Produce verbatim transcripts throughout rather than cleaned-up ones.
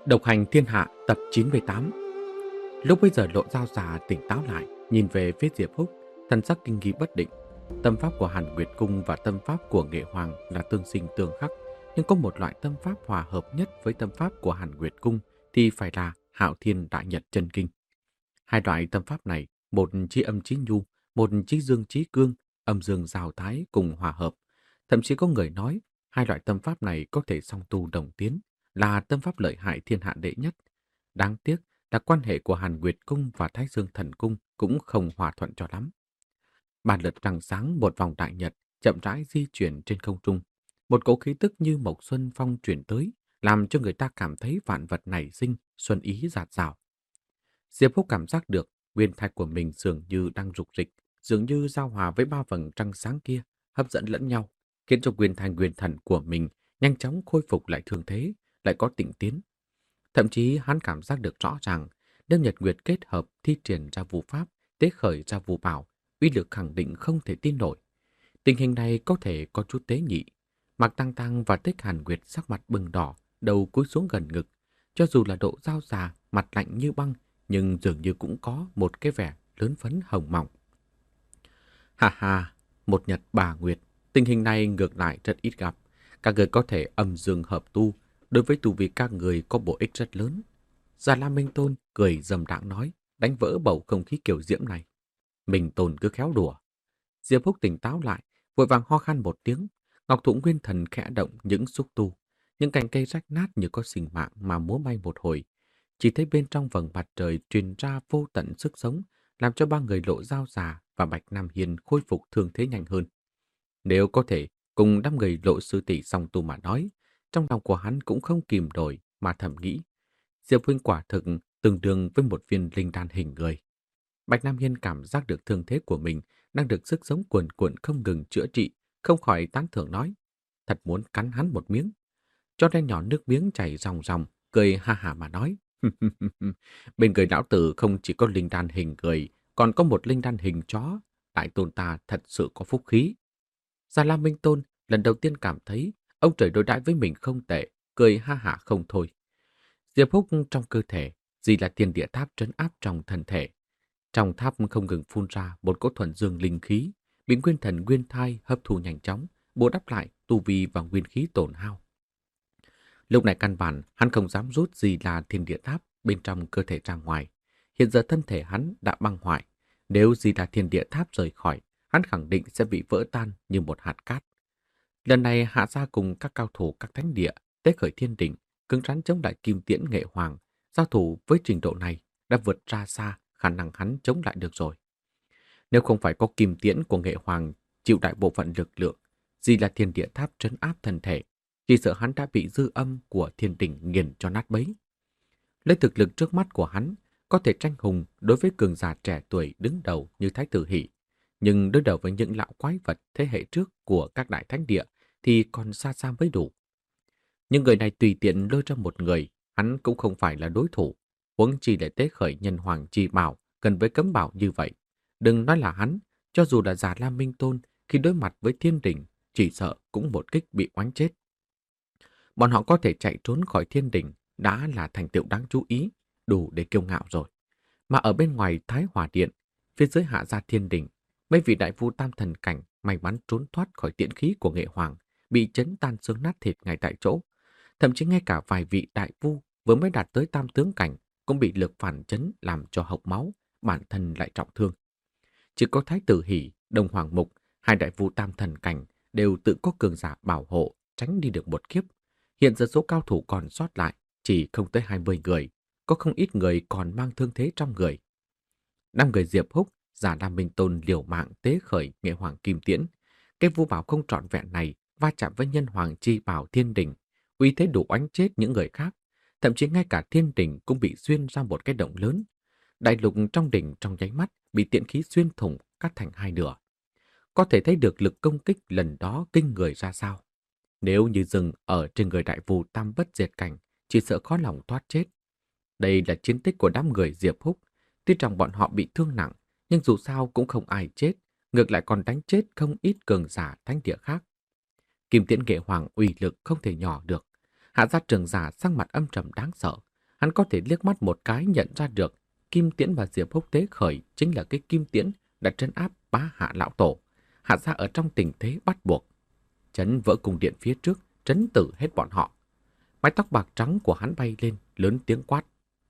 Độc hành thiên hạ tập chín mươi tám. Lúc bây giờ Lộ Dao già tỉnh táo lại, nhìn về phía Diệp Húc, thần sắc kinh nghi bất định. Tâm pháp của Hàn Nguyệt Cung và tâm pháp của Nghệ Hoàng là tương sinh tương khắc, nhưng có một loại tâm pháp hòa hợp nhất với tâm pháp của Hàn Nguyệt Cung thì phải là Hạo Thiên Đại Nhật Chân Kinh. Hai loại tâm pháp này, một chí âm chí nhu, một chí dương chí cương, âm dương giao thái cùng hòa hợp. Thậm chí có người nói hai loại tâm pháp này có thể song tu đồng tiến, là tâm pháp lợi hại thiên hạ đệ nhất. Đáng tiếc là quan hệ của Hàn Nguyệt Cung và Thái Dương Thần Cung cũng không hòa thuận cho lắm. Ba lượt trăng sáng một vòng đại nhật chậm rãi di chuyển trên không trung. Một cỗ khí tức như mộc xuân phong chuyển tới, làm cho người ta cảm thấy vạn vật nảy sinh, xuân ý dạt dào. Diệp Húc cảm giác được nguyên thạch của mình dường như đang rục rịch, dường như giao hòa với ba vầng trăng sáng kia, hấp dẫn lẫn nhau, khiến cho nguyên thành nguyên thần của mình nhanh chóng khôi phục lại thương thế, lại có tịnh tiến. Thậm chí hắn cảm giác được rõ ràng, nếu Nhật Nguyệt kết hợp thi triển ra vụ pháp, tế khởi ra vụ bảo, uy lực khẳng định không thể tin nổi. Tình hình này có thể có chút tế nhị. Mạc Tăng Tăng và Tích Hàn Nguyệt sắc mặt bừng đỏ, đầu cúi xuống gần ngực. Cho dù là Độ Dao già, mặt lạnh như băng, nhưng dường như cũng có một cái vẻ lớn phấn hồng mỏng. Ha ha, một nhật bà nguyệt, tình hình này ngược lại rất ít gặp. Các người có thể âm dương hợp tu, đối với tu vi các người có bổ ích rất lớn. Già Lam Minh Tôn cười dầm đãng nói, đánh vỡ bầu không khí kiểu diễm này. Minh Tôn cứ khéo đùa. Diệp Húc tỉnh táo lại, vội vàng ho khan một tiếng. Ngọc Thụ Nguyên Thần khẽ động những xúc tu, những cành cây rách nát như có sinh mạng mà múa may một hồi. Chỉ thấy bên trong vầng mặt trời truyền ra vô tận sức sống, làm cho ba người Lộ Dao già và Bạch Nam Hiên khôi phục thương thế nhanh hơn. Nếu có thể cùng đám người Lộ sư tỷ song tu mà nói, trong lòng của hắn cũng không kìm nổi mà thầm nghĩ, Diệp huynh quả thực tương đương với một viên linh đan hình người. Bạch Nam Hiên cảm giác được thương thế của mình đang được sức sống cuồn cuộn không ngừng chữa trị, không khỏi tán thưởng nói, thật muốn cắn hắn một miếng. Cho nên nhỏ nước miếng chảy ròng ròng, cười ha hả mà nói, bên người lão tử không chỉ có linh đan hình người, còn có một linh đan hình chó. Đại tôn ta thật sự có phúc khí. Già Lam Minh Tôn lần đầu tiên cảm thấy ông trời đối đãi với mình không tệ, cười ha hả không thôi. Diệp Húc trong cơ thể, gì là thiên địa tháp trấn áp trong thân thể. Trong tháp không ngừng phun ra một cỗ thuần dương linh khí, bị nguyên thần nguyên thai hấp thu nhanh chóng, bù đắp lại tu vi và nguyên khí tổn hao. Lúc này căn bản hắn không dám rút gì là thiên địa tháp bên trong cơ thể ra ngoài. Hiện giờ thân thể hắn đã băng hoại. Nếu gì là thiên địa tháp rời khỏi, hắn khẳng định sẽ bị vỡ tan như một hạt cát. Lần này hạ ra cùng các cao thủ các thánh địa, tế khởi thiên đỉnh, cứng rắn chống lại kim tiễn nghệ hoàng. Giao thủ với trình độ này đã vượt ra xa khả năng hắn chống lại được rồi. Nếu không phải có kim tiễn của nghệ hoàng chịu đại bộ phận lực lượng, gì là thiên địa tháp trấn áp thân thể, chỉ sợ hắn đã bị dư âm của thiên đỉnh nghiền cho nát bấy. Lấy thực lực trước mắt của hắn, có thể tranh hùng đối với cường giả trẻ tuổi đứng đầu như Thái tử Hỷ, nhưng đối đầu với những lão quái vật thế hệ trước của các đại thánh địa thì còn xa xa mới đủ. Nhưng người này tùy tiện lôi ra một người, hắn cũng không phải là đối thủ, huống chi để tế khởi nhân hoàng chi bảo gần với cấm bảo như vậy. Đừng nói là hắn, cho dù là Già Lam Minh Tôn khi đối mặt với thiên đỉnh, chỉ sợ cũng một kích bị oánh chết. Bọn họ có thể chạy trốn khỏi thiên đỉnh đã là thành tựu đáng chú ý, đủ để kiêu ngạo rồi. Mà ở bên ngoài Thái Hòa Điện, phía dưới hạ gia thiên đỉnh, mấy vị đại vu tam thần cảnh may mắn trốn thoát khỏi tiễn khí của nghệ hoàng, bị chấn tan xương nát thịt ngay tại chỗ. Thậm chí ngay cả vài vị đại vu vừa mới đạt tới tam tướng cảnh cũng bị lực phản chấn làm cho hộc máu, bản thân lại trọng thương. Chỉ có Thái tử Hỷ, Đông Hoàng Mục, hai đại vu tam thần cảnh đều tự có cường giả bảo hộ, tránh đi được một kiếp. Hiện giờ số cao thủ còn sót lại chỉ không tới hai mươi người, có không ít người còn mang thương thế trong người. Năm người Diệp Húc, Già Lam Minh Tôn liều mạng tế khởi nghệ hoàng kim tiễn. Cái vu bảo không trọn vẹn này va chạm với nhân hoàng chi bảo thiên đỉnh, uy thế đủ oánh chết những người khác. Thậm chí ngay cả thiên đỉnh cũng bị xuyên ra một cái động lớn. Đại lục trong đỉnh trong nháy mắt bị tiễn khí xuyên thủng cắt thành hai nửa. Có thể thấy được lực công kích lần đó kinh người ra sao. Nếu như dừng ở trên người đại vu tam bất diệt cảnh, chỉ sợ khó lòng thoát chết. Đây là chiến tích của đám người Diệp Húc. Tuy rằng bọn họ bị thương nặng, nhưng dù sao cũng không ai chết, ngược lại còn đánh chết không ít cường giả thánh địa khác. Kim tiễn nghệ hoàng uy lực không thể nhỏ được. Hạ gia trường giả sang mặt âm trầm đáng sợ, hắn có thể liếc mắt một cái nhận ra được kim tiễn và Diệp Húc tế khởi chính là cái kim tiễn đã trấn áp bá Hạ lão tổ. Hạ gia ở trong tình thế bắt buộc, chấn vỡ cung điện phía trước, trấn tử hết bọn họ. Mái tóc bạc trắng của hắn bay lên, lớn tiếng quát.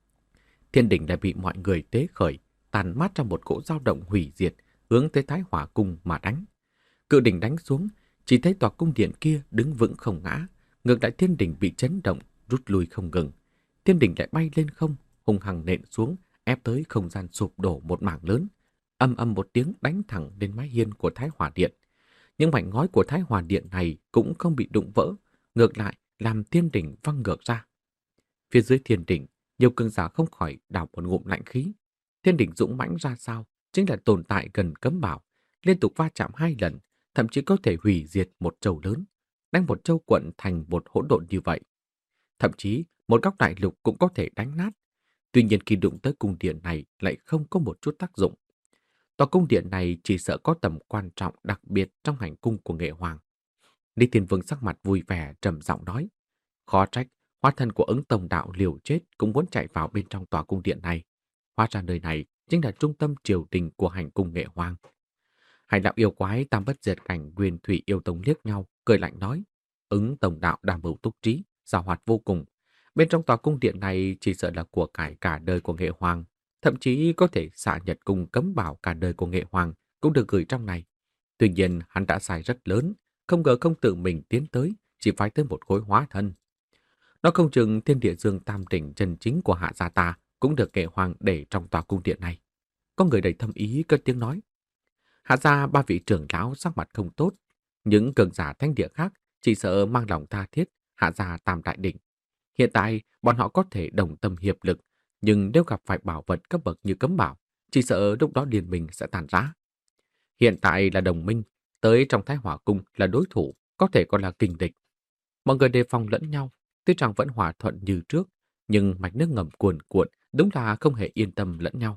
Thiên đỉnh đã bị mọi người tế khởi, tàn mát trong một cỗ dao động hủy diệt, hướng tới Thái Hỏa cung mà đánh. Cự đỉnh đánh xuống, chỉ thấy tòa cung điện kia đứng vững không ngã, ngược lại thiên đỉnh bị chấn động, rút lui không ngừng. Thiên đỉnh lại bay lên không, hung hăng nện xuống, ép tới không gian sụp đổ một mảng lớn. Âm âm một tiếng đánh thẳng lên mái hiên của Thái Hỏa điện. Những mảnh ngói của Thái Hỏa điện này cũng không bị đụng vỡ, ngược lại làm thiên đỉnh văng ngược ra. Phía dưới thiên đỉnh, nhiều cường giả không khỏi đảo một ngụm lạnh khí. Thiên đỉnh dũng mãnh ra sao, chính là tồn tại gần cấm bảo, liên tục va chạm hai lần, thậm chí có thể hủy diệt một châu lớn, đánh một châu quận thành một hỗn độn như vậy. Thậm chí, một góc đại lục cũng có thể đánh nát. Tuy nhiên khi đụng tới cung điện này lại không có một chút tác dụng. Tòa cung điện này chỉ sợ có tầm quan trọng đặc biệt trong hành cung của Nghệ Hoàng. Lý Thiên Vương sắc mặt vui vẻ trầm giọng nói, khó trách, hóa thân của Ứng Tông đạo liều chết cũng muốn chạy vào bên trong tòa cung điện này. Hóa ra nơi này chính là trung tâm triều đình của hành cung Nghệ Hoàng. Hai đạo yêu quái tam bất diệt cảnh Nguyên Thủy yêu tông liếc nhau, cười lạnh nói, Ứng Tông đạo đa mưu túc trí, giàu hoạt vô cùng. Bên trong tòa cung điện này chỉ sợ là của cải cả đời của Nghệ Hoàng, thậm chí có thể xạ nhật cung cấm bảo cả đời của Nghệ Hoàng cũng được gửi trong này. Tuy nhiên hắn đã sai rất lớn, không ngờ không tự mình tiến tới, chỉ phải tới một khối hóa thân. Nó không chừng thiên địa dương tam đỉnh chân chính của Hạ gia ta cũng được Nghệ Hoàng để trong tòa cung điện này. Có người đầy thâm ý cất tiếng nói. Hạ gia ba vị trưởng lão sắc mặt không tốt, những cường giả thánh địa khác chỉ sợ mang lòng tha thiết Hạ gia tam đại đỉnh. Hiện tại bọn họ có thể đồng tâm hiệp lực, nhưng nếu gặp phải bảo vật cấp bậc như cấm bảo, chỉ sợ lúc đó liên minh sẽ tàn rã. Hiện tại là đồng minh, tới trong Thái Hỏa cung là đối thủ, có thể còn là kình địch. Mọi người đề phòng lẫn nhau, tuy rằng vẫn hòa thuận như trước, nhưng mạch nước ngầm cuồn cuộn, đúng là không hề yên tâm lẫn nhau.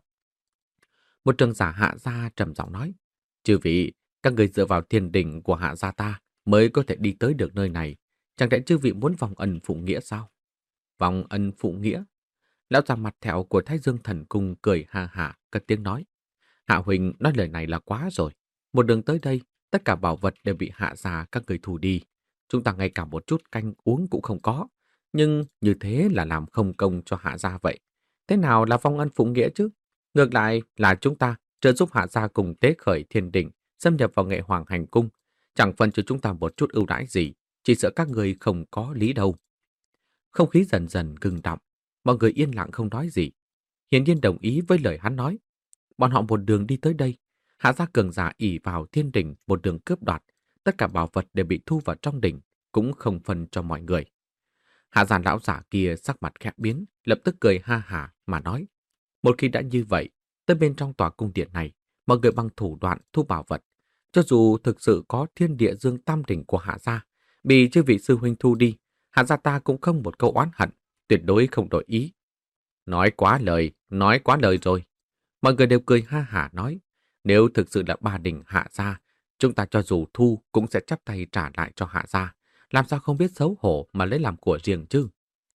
Một trường giả Hạ gia trầm giọng nói, chư vị, các người dựa vào thiên đỉnh của Hạ gia ta mới có thể đi tới được nơi này. Chẳng lẽ chư vị muốn vòng ân phụ nghĩa sao? Vòng ân phụ nghĩa? Lão già mặt thẹo của Thái Dương Thần Cung cười ha hả, cất tiếng nói. Hạ huynh nói lời này là quá rồi. Một đường tới đây, tất cả bảo vật đều bị Hạ gia các người thu đi. Chúng ta ngay cả một chút canh uống cũng không có. Nhưng như thế là làm không công cho Hạ gia vậy. Thế nào là vong ân phụ nghĩa chứ? Ngược lại là chúng ta trợ giúp Hạ gia cùng tế khởi thiên đỉnh, xâm nhập vào Nghệ Hoàng hành cung. Chẳng phân cho chúng ta một chút ưu đãi gì, chỉ sợ các người không có lý đâu. Không khí dần dần ngưng động, mọi người yên lặng không nói gì. Hiển nhiên đồng ý với lời hắn nói. Bọn họ một đường đi tới đây, Hạ gia cường giả ỷ vào thiên đỉnh một đường cướp đoạt, tất cả bảo vật đều bị thu vào trong đỉnh, cũng không phân cho mọi người. Hạ gia lão giả kia sắc mặt khẽ biến, lập tức cười ha hả mà nói, một khi đã như vậy, tới bên trong tòa cung điện này, mọi người bằng thủ đoạn thu bảo vật, cho dù thực sự có thiên địa dương tam đỉnh của Hạ gia, bị chư vị sư huynh thu đi, Hạ gia ta cũng không một câu oán hận, tuyệt đối không đổi ý. Nói quá lời, nói quá lời rồi. Mọi người đều cười ha hả nói, nếu thực sự là ba đỉnh Hạ gia, chúng ta cho dù thu cũng sẽ chắp tay trả lại cho Hạ gia, làm sao không biết xấu hổ mà lấy làm của riêng chứ.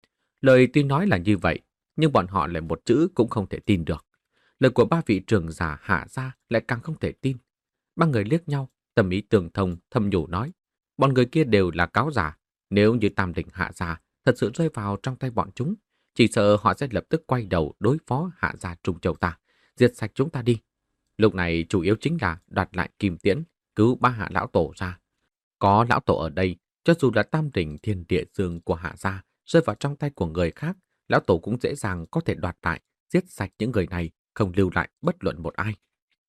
Lời tuy nói là như vậy, nhưng bọn họ lại một chữ cũng không thể tin được. Lời của ba vị trưởng giả Hạ gia lại càng không thể tin. Ba người liếc nhau, tâm ý tương thông, thầm nhủ nói, bọn người kia đều là cáo giả. Nếu như tam đỉnh Hạ gia thật sự rơi vào trong tay bọn chúng, chỉ sợ họ sẽ lập tức quay đầu đối phó Hạ gia Trung Châu ta, diệt sạch chúng ta đi. Lúc này chủ yếu chính là đoạt lại kim tiễn, cứu ba Hạ lão tổ ra. Có lão tổ ở đây, cho dù là tam đỉnh thiên địa dương của Hạ gia rơi vào trong tay của người khác, lão tổ cũng dễ dàng có thể đoạt lại, giết sạch những người này, không lưu lại bất luận một ai.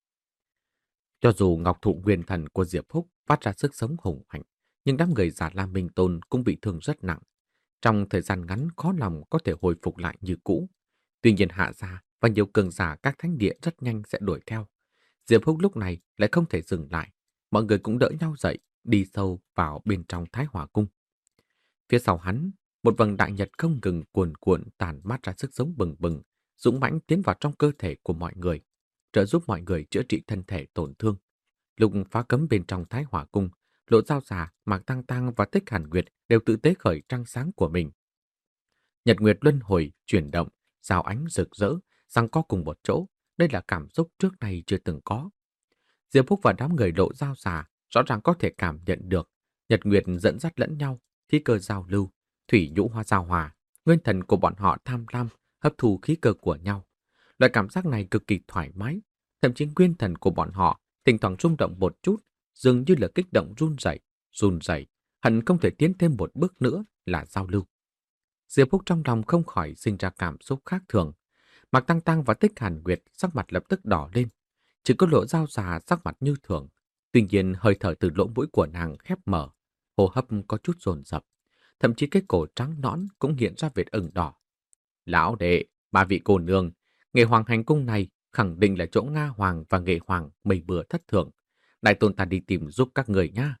Cho dù ngọc thụ nguyên thần của Diệp Húc phát ra sức sống hùng mạnh, nhưng đám người giả Lam Minh Tôn cũng bị thương rất nặng. Trong thời gian ngắn khó lòng có thể hồi phục lại như cũ. Tuy nhiên Hạ gia và nhiều cường giả các thánh địa rất nhanh sẽ đuổi theo. Diệp Húc lúc này lại không thể dừng lại. Mọi người cũng đỡ nhau dậy, đi sâu vào bên trong Thái Hỏa cung. Phía sau hắn, một vầng đại nhật không ngừng cuồn cuộn tàn mát ra sức sống bừng bừng, dũng mãnh tiến vào trong cơ thể của mọi người, trợ giúp mọi người chữa trị thân thể tổn thương. Lúc phá cấm bên trong Thái Hỏa cung, Lộ Dao Già, Mạc Tăng Tăng và Tích Hàn Nguyệt đều tự tế khởi trăng sáng của mình. Nhật nguyệt luân hồi, chuyển động, sao ánh rực rỡ, giằng co cùng một chỗ. Đây là cảm xúc trước nay chưa từng có. Diệp Phúc và đám người Lộ Giao Xà rõ ràng có thể cảm nhận được Nhật Nguyệt dẫn dắt lẫn nhau, khí cơ giao lưu, thủy nhũ hoa giao hòa, nguyên thần của bọn họ tham lam hấp thu khí cơ của nhau. Loại cảm giác này cực kỳ thoải mái, thậm chí nguyên thần của bọn họ thỉnh thoảng rung động một chút, dường như là kích động run rẩy, run rẩy, hận không thể tiến thêm một bước nữa là giao lưu. Diệp Phúc trong lòng không khỏi sinh ra cảm xúc khác thường. Mạc Tăng Tăng và Tích Hàn Nguyệt sắc mặt lập tức đỏ lên, chỉ có Lộ Giao Xà sắc mặt như thường. Tuy nhiên hơi thở từ lỗ mũi của nàng khép mở, hô hấp có chút dồn dập, thậm chí cái cổ trắng nõn cũng hiện ra vệt ửng đỏ. Lão đệ, ba vị cô nương, Nghệ Hoàng hành cung này khẳng định là chỗ Nga Hoàng và Nghệ Hoàng mây bừa thất thường. Đại tôn ta đi tìm giúp các người nha.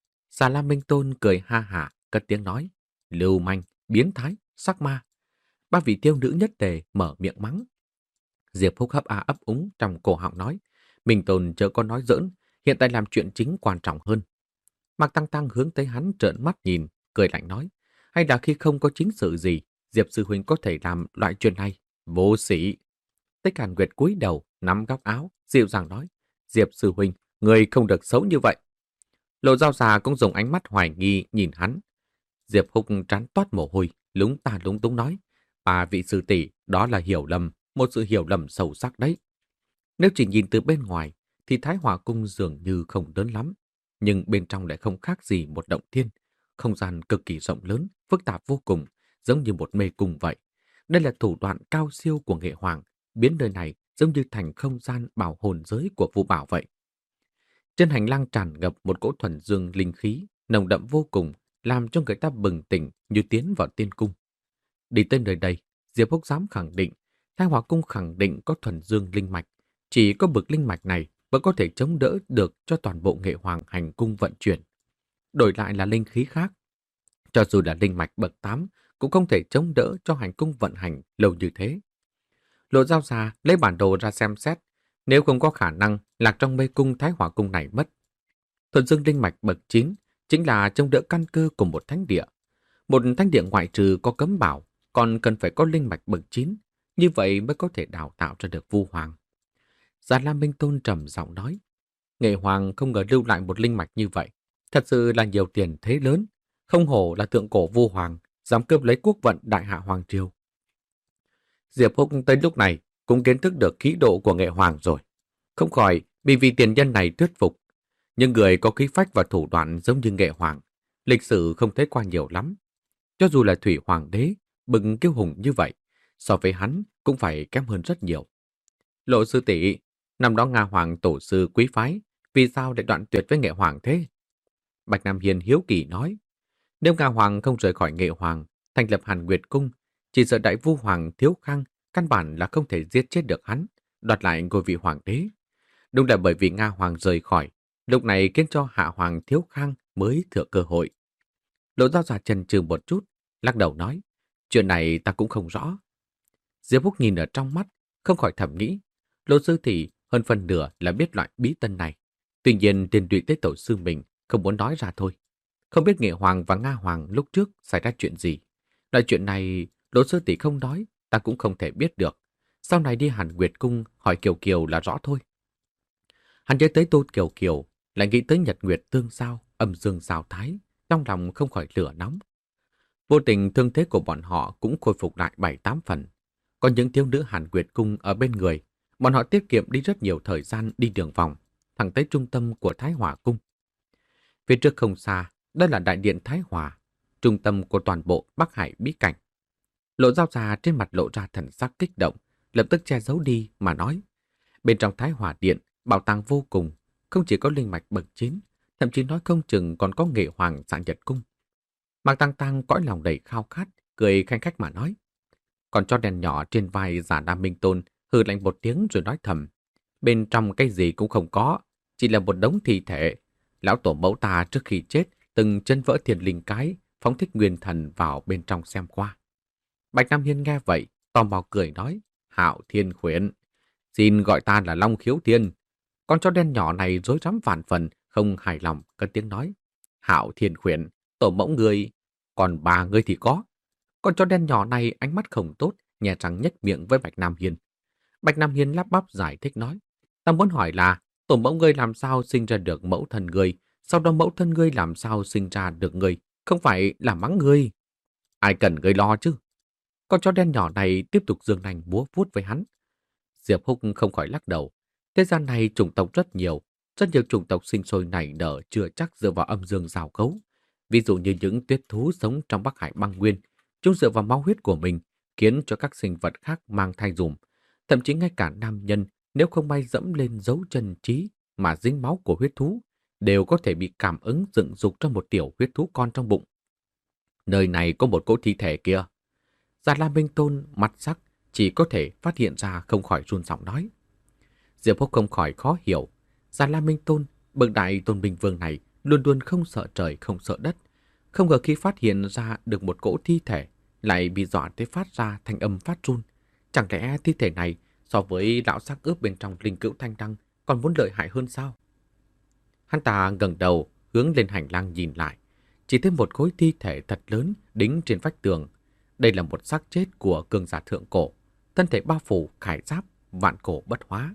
Xà La Minh Tôn cười ha hả, cất tiếng nói: Lưu manh, biến thái, sắc ma. Ba vị tiêu nữ nhất tề mở miệng mắng. Diệp Phúc hấp a ấp úng trong cổ họng nói: Minh Tôn chớ có nói giỡn, hiện tại làm chuyện chính quan trọng hơn. Mạc Tăng Tăng hướng tới hắn trợn mắt nhìn, cười lạnh nói: Hay là khi không có chính sự gì, Diệp sư huynh có thể làm loại chuyện này? Vô sĩ. Tích Hàn Nguyệt cúi đầu, nắm góc áo, dịu dàng nói: Diệp sư huynh, người không được xấu như vậy. Lộ Giao Xà cũng dùng ánh mắt hoài nghi nhìn hắn. Diệp Phúc trán toát mồ hôi, lúng ta lúng túng nói: Bà vị sư tỷ, đó là hiểu lầm, một sự hiểu lầm sâu sắc đấy. Nếu chỉ nhìn từ bên ngoài, thì Thái Hòa Cung dường như không lớn lắm, nhưng bên trong lại không khác gì một động thiên, không gian cực kỳ rộng lớn, phức tạp vô cùng, giống như một mê cung vậy. Đây là thủ đoạn cao siêu của Nghệ Hoàng, biến nơi này giống như thành không gian bảo hồn giới của Vũ Bảo vậy. Trên hành lang tràn ngập một cỗ thuần dương linh khí, nồng đậm vô cùng, làm cho người ta bừng tỉnh như tiến vào tiên cung. Đi tới nơi đây, Diệp Phúc dám khẳng định, Thái Hòa Cung khẳng định có thuần dương linh mạch. Chỉ có bực linh mạch này mới có thể chống đỡ được cho toàn bộ Nghệ Hoàng hành cung vận chuyển. Đổi lại là linh khí khác, cho dù là linh mạch bậc tám, cũng không thể chống đỡ cho hành cung vận hành lâu như thế. Lộ Giao Xà lấy bản đồ ra xem xét, nếu không có khả năng lạc trong mê cung Thái Hòa Cung này mất. Thuần dương linh mạch bậc chín chính là chống đỡ căn cơ của một thánh địa. Một thánh địa ngoại trừ có cấm bảo, còn cần phải có linh mạch bậc chín, như vậy mới có thể đào tạo ra được Vu Hoàng. Già Lam Minh Tôn trầm giọng nói: Nghệ Hoàng không ngờ lưu lại một linh mạch như vậy, thật sự là nhiều tiền thế lớn, không hổ là thượng cổ Vu Hoàng, dám cướp lấy quốc vận đại hạ hoàng triều. Diệp Phúc tới lúc này cũng kiến thức được khí độ của Nghệ Hoàng rồi, không khỏi bị vị tiền nhân này thuyết phục. Nhưng người có khí phách và thủ đoạn giống như Nghệ Hoàng, lịch sử không thấy qua nhiều lắm. Cho dù là Thủy Hoàng đế, bừng kiêu hùng như vậy, so với hắn cũng phải kém hơn rất nhiều. Lộ sư tỷ, năm đó Nga Hoàng tổ sư quý phái, vì sao lại đoạn tuyệt với Nghệ Hoàng thế? Bạch Nam Hiền hiếu kỳ nói, nếu Nga Hoàng không rời khỏi Nghệ Hoàng, thành lập Hàn Nguyệt Cung, chỉ sợ Đại Vu Hoàng Thiếu Khang căn bản là không thể giết chết được hắn, đoạt lại ngôi vị hoàng đế. Đúng là bởi vì Nga Hoàng rời khỏi, lúc này khiến cho Hạ Hoàng Thiếu Khang mới thừa cơ hội. Lộ Giao Giả chần chừ một chút, lắc đầu nói, chuyện này ta cũng không rõ. Diệp Phúc nhìn ở trong mắt, không khỏi thầm nghĩ, Lộ sư tỷ hơn phần nửa là biết loại bí tân này. Tuy nhiên tiền đụy tới tổ sư mình không muốn nói ra thôi. Không biết Nghệ Hoàng và Nga Hoàng lúc trước xảy ra chuyện gì. Loại chuyện này Lộ sư tỷ không nói, ta cũng không thể biết được. Sau này đi Hàn Nguyệt Cung hỏi Kiều Kiều là rõ thôi. Hắn nhớ tới Tô Kiều Kiều, lại nghĩ tới Nhật Nguyệt tương giao, âm dương giao thái, trong lòng không khỏi lửa nóng. Vô tình thương thế của bọn họ cũng khôi phục lại bảy tám phần. Còn những thiếu nữ Hàn Nguyệt Cung ở bên người, bọn họ tiết kiệm đi rất nhiều thời gian đi đường vòng, thẳng tới trung tâm của Thái Hòa Cung. Phía trước không xa, đó là đại điện Thái Hòa, trung tâm của toàn bộ Bắc Hải bí cảnh. Lộ Giao Già trên mặt lộ ra thần sắc kích động, lập tức che giấu đi mà nói, bên trong Thái Hòa điện, bảo tàng vô cùng, không chỉ có linh mạch bậc chín, thậm chí nói không chừng còn có Nghệ Hoàng Dạ Nhật Cung. Mạc Tăng Tăng cõi lòng đầy khao khát, cười khanh khách mà nói. Còn cho đèn nhỏ trên vai Giả Nam Minh Tôn hừ lạnh một tiếng rồi nói thầm, bên trong cái gì cũng không có, chỉ là một đống thi thể. Lão tổ mẫu ta trước khi chết từng chân vỡ thiên linh cái, phóng thích nguyên thần vào bên trong xem qua. Bạch Nam Hiên nghe vậy, tò mò cười nói, Hạo Thiên Khuyển, xin gọi ta là Long Khiếu Thiên. Con chó đen nhỏ này rối rắm vạn phần, không hài lòng, cất tiếng nói, Hạo Thiên Khuyển, tổ mẫu người, còn bà ngươi thì có. Con chó đen nhỏ này ánh mắt không tốt, nhè răng nhếch miệng với Bạch Nam Hiên. Bạch Nam Hiên lắp bắp giải thích nói, ta muốn hỏi là tổ mẫu ngươi làm sao sinh ra được mẫu thân ngươi, sau đó mẫu thân ngươi làm sao sinh ra được ngươi, không phải là mắng ngươi. Ai cần ngươi lo chứ? Con chó đen nhỏ này tiếp tục giương nanh múa vuốt với hắn. Diệp Húc không khỏi lắc đầu. Thế gian này chủng tộc rất nhiều, rất nhiều chủng tộc sinh sôi nảy nở chưa chắc dựa vào âm dương rào cấu. Ví dụ như những tuyết thú sống trong Bắc Hải băng nguyên, chúng dựa vào máu huyết của mình, khiến cho các sinh vật khác mang thai dùm. Thậm chí ngay cả nam nhân, nếu không may dẫm lên dấu chân trí mà dính máu của huyết thú, đều có thể bị cảm ứng dựng dục trong một tiểu huyết thú con trong bụng. Nơi này có một cỗ thi thể kia. Già La Minh Tôn mặt sắc chỉ có thể phát hiện ra không khỏi run giọng nói. Diệp Húc không khỏi khó hiểu. Già La Minh Tôn, bậc đại tôn bình vương này luôn luôn không sợ trời không sợ đất. Không ngờ khi phát hiện ra được một cỗ thi thể lại bị dọa tới phát ra thanh âm phát run. Chẳng lẽ thi thể này so với lão xác ướp bên trong linh cữu thanh đăng còn muốn lợi hại hơn sao? Hắn ta ngẩng đầu hướng lên hành lang nhìn lại. Chỉ thấy một khối thi thể thật lớn đính trên vách tường. Đây là một xác chết của cường giả thượng cổ, thân thể bao phủ khải giáp, vạn cổ bất hóa.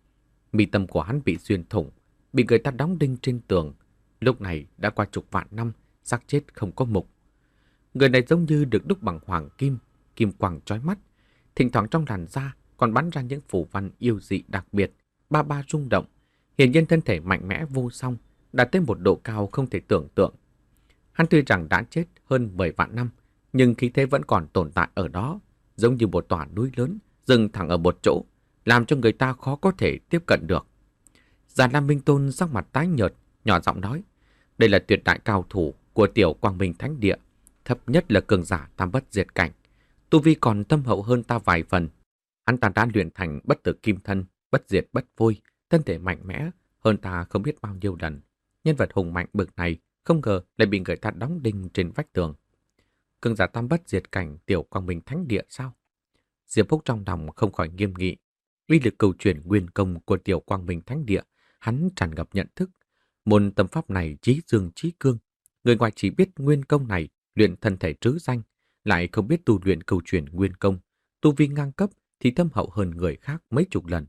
Mi tâm của hắn bị xuyên thủng, bị người ta đóng đinh trên tường. Lúc này đã qua chục vạn năm, xác chết không có mục. Người này giống như được đúc bằng hoàng kim, kim quang chói mắt. Thỉnh thoảng trong làn da còn bắn ra những phù văn yêu dị đặc biệt, ba ba rung động. Hiển nhiên thân thể mạnh mẽ vô song, đạt tới một độ cao không thể tưởng tượng. Hắn tuy rằng đã chết hơn mười vạn năm, nhưng khí thế vẫn còn tồn tại ở đó, giống như một tòa núi lớn, dừng thẳng ở một chỗ, làm cho người ta khó có thể tiếp cận được. Già Lam Minh Tôn sắc mặt tái nhợt, nhỏ giọng nói, đây là tuyệt đại cao thủ của tiểu Quang Minh Thánh Địa, thấp nhất là cường giả tam bất diệt cảnh. Tu vi còn thâm hậu hơn ta vài phần. Hắn ta đã luyện thành bất tử kim thân, bất diệt bất vôi, thân thể mạnh mẽ hơn ta không biết bao nhiêu lần. Nhân vật hùng mạnh bực này không ngờ lại bị người ta đóng đinh trên vách tường. Cường giả tam bất diệt cảnh tiểu Quang Minh Thánh Địa sao? Diệp Phúc trong lòng không khỏi nghiêm nghị. Uy lực cầu chuyển nguyên công của tiểu Quang Minh Thánh Địa, hắn tràn ngập nhận thức. Môn tâm pháp này chí dương chí cương. Người ngoài chỉ biết nguyên công này luyện thân thể trứ danh, lại không biết tu luyện cầu chuyển nguyên công. Tu vi ngang cấp thì thâm hậu hơn người khác mấy chục lần.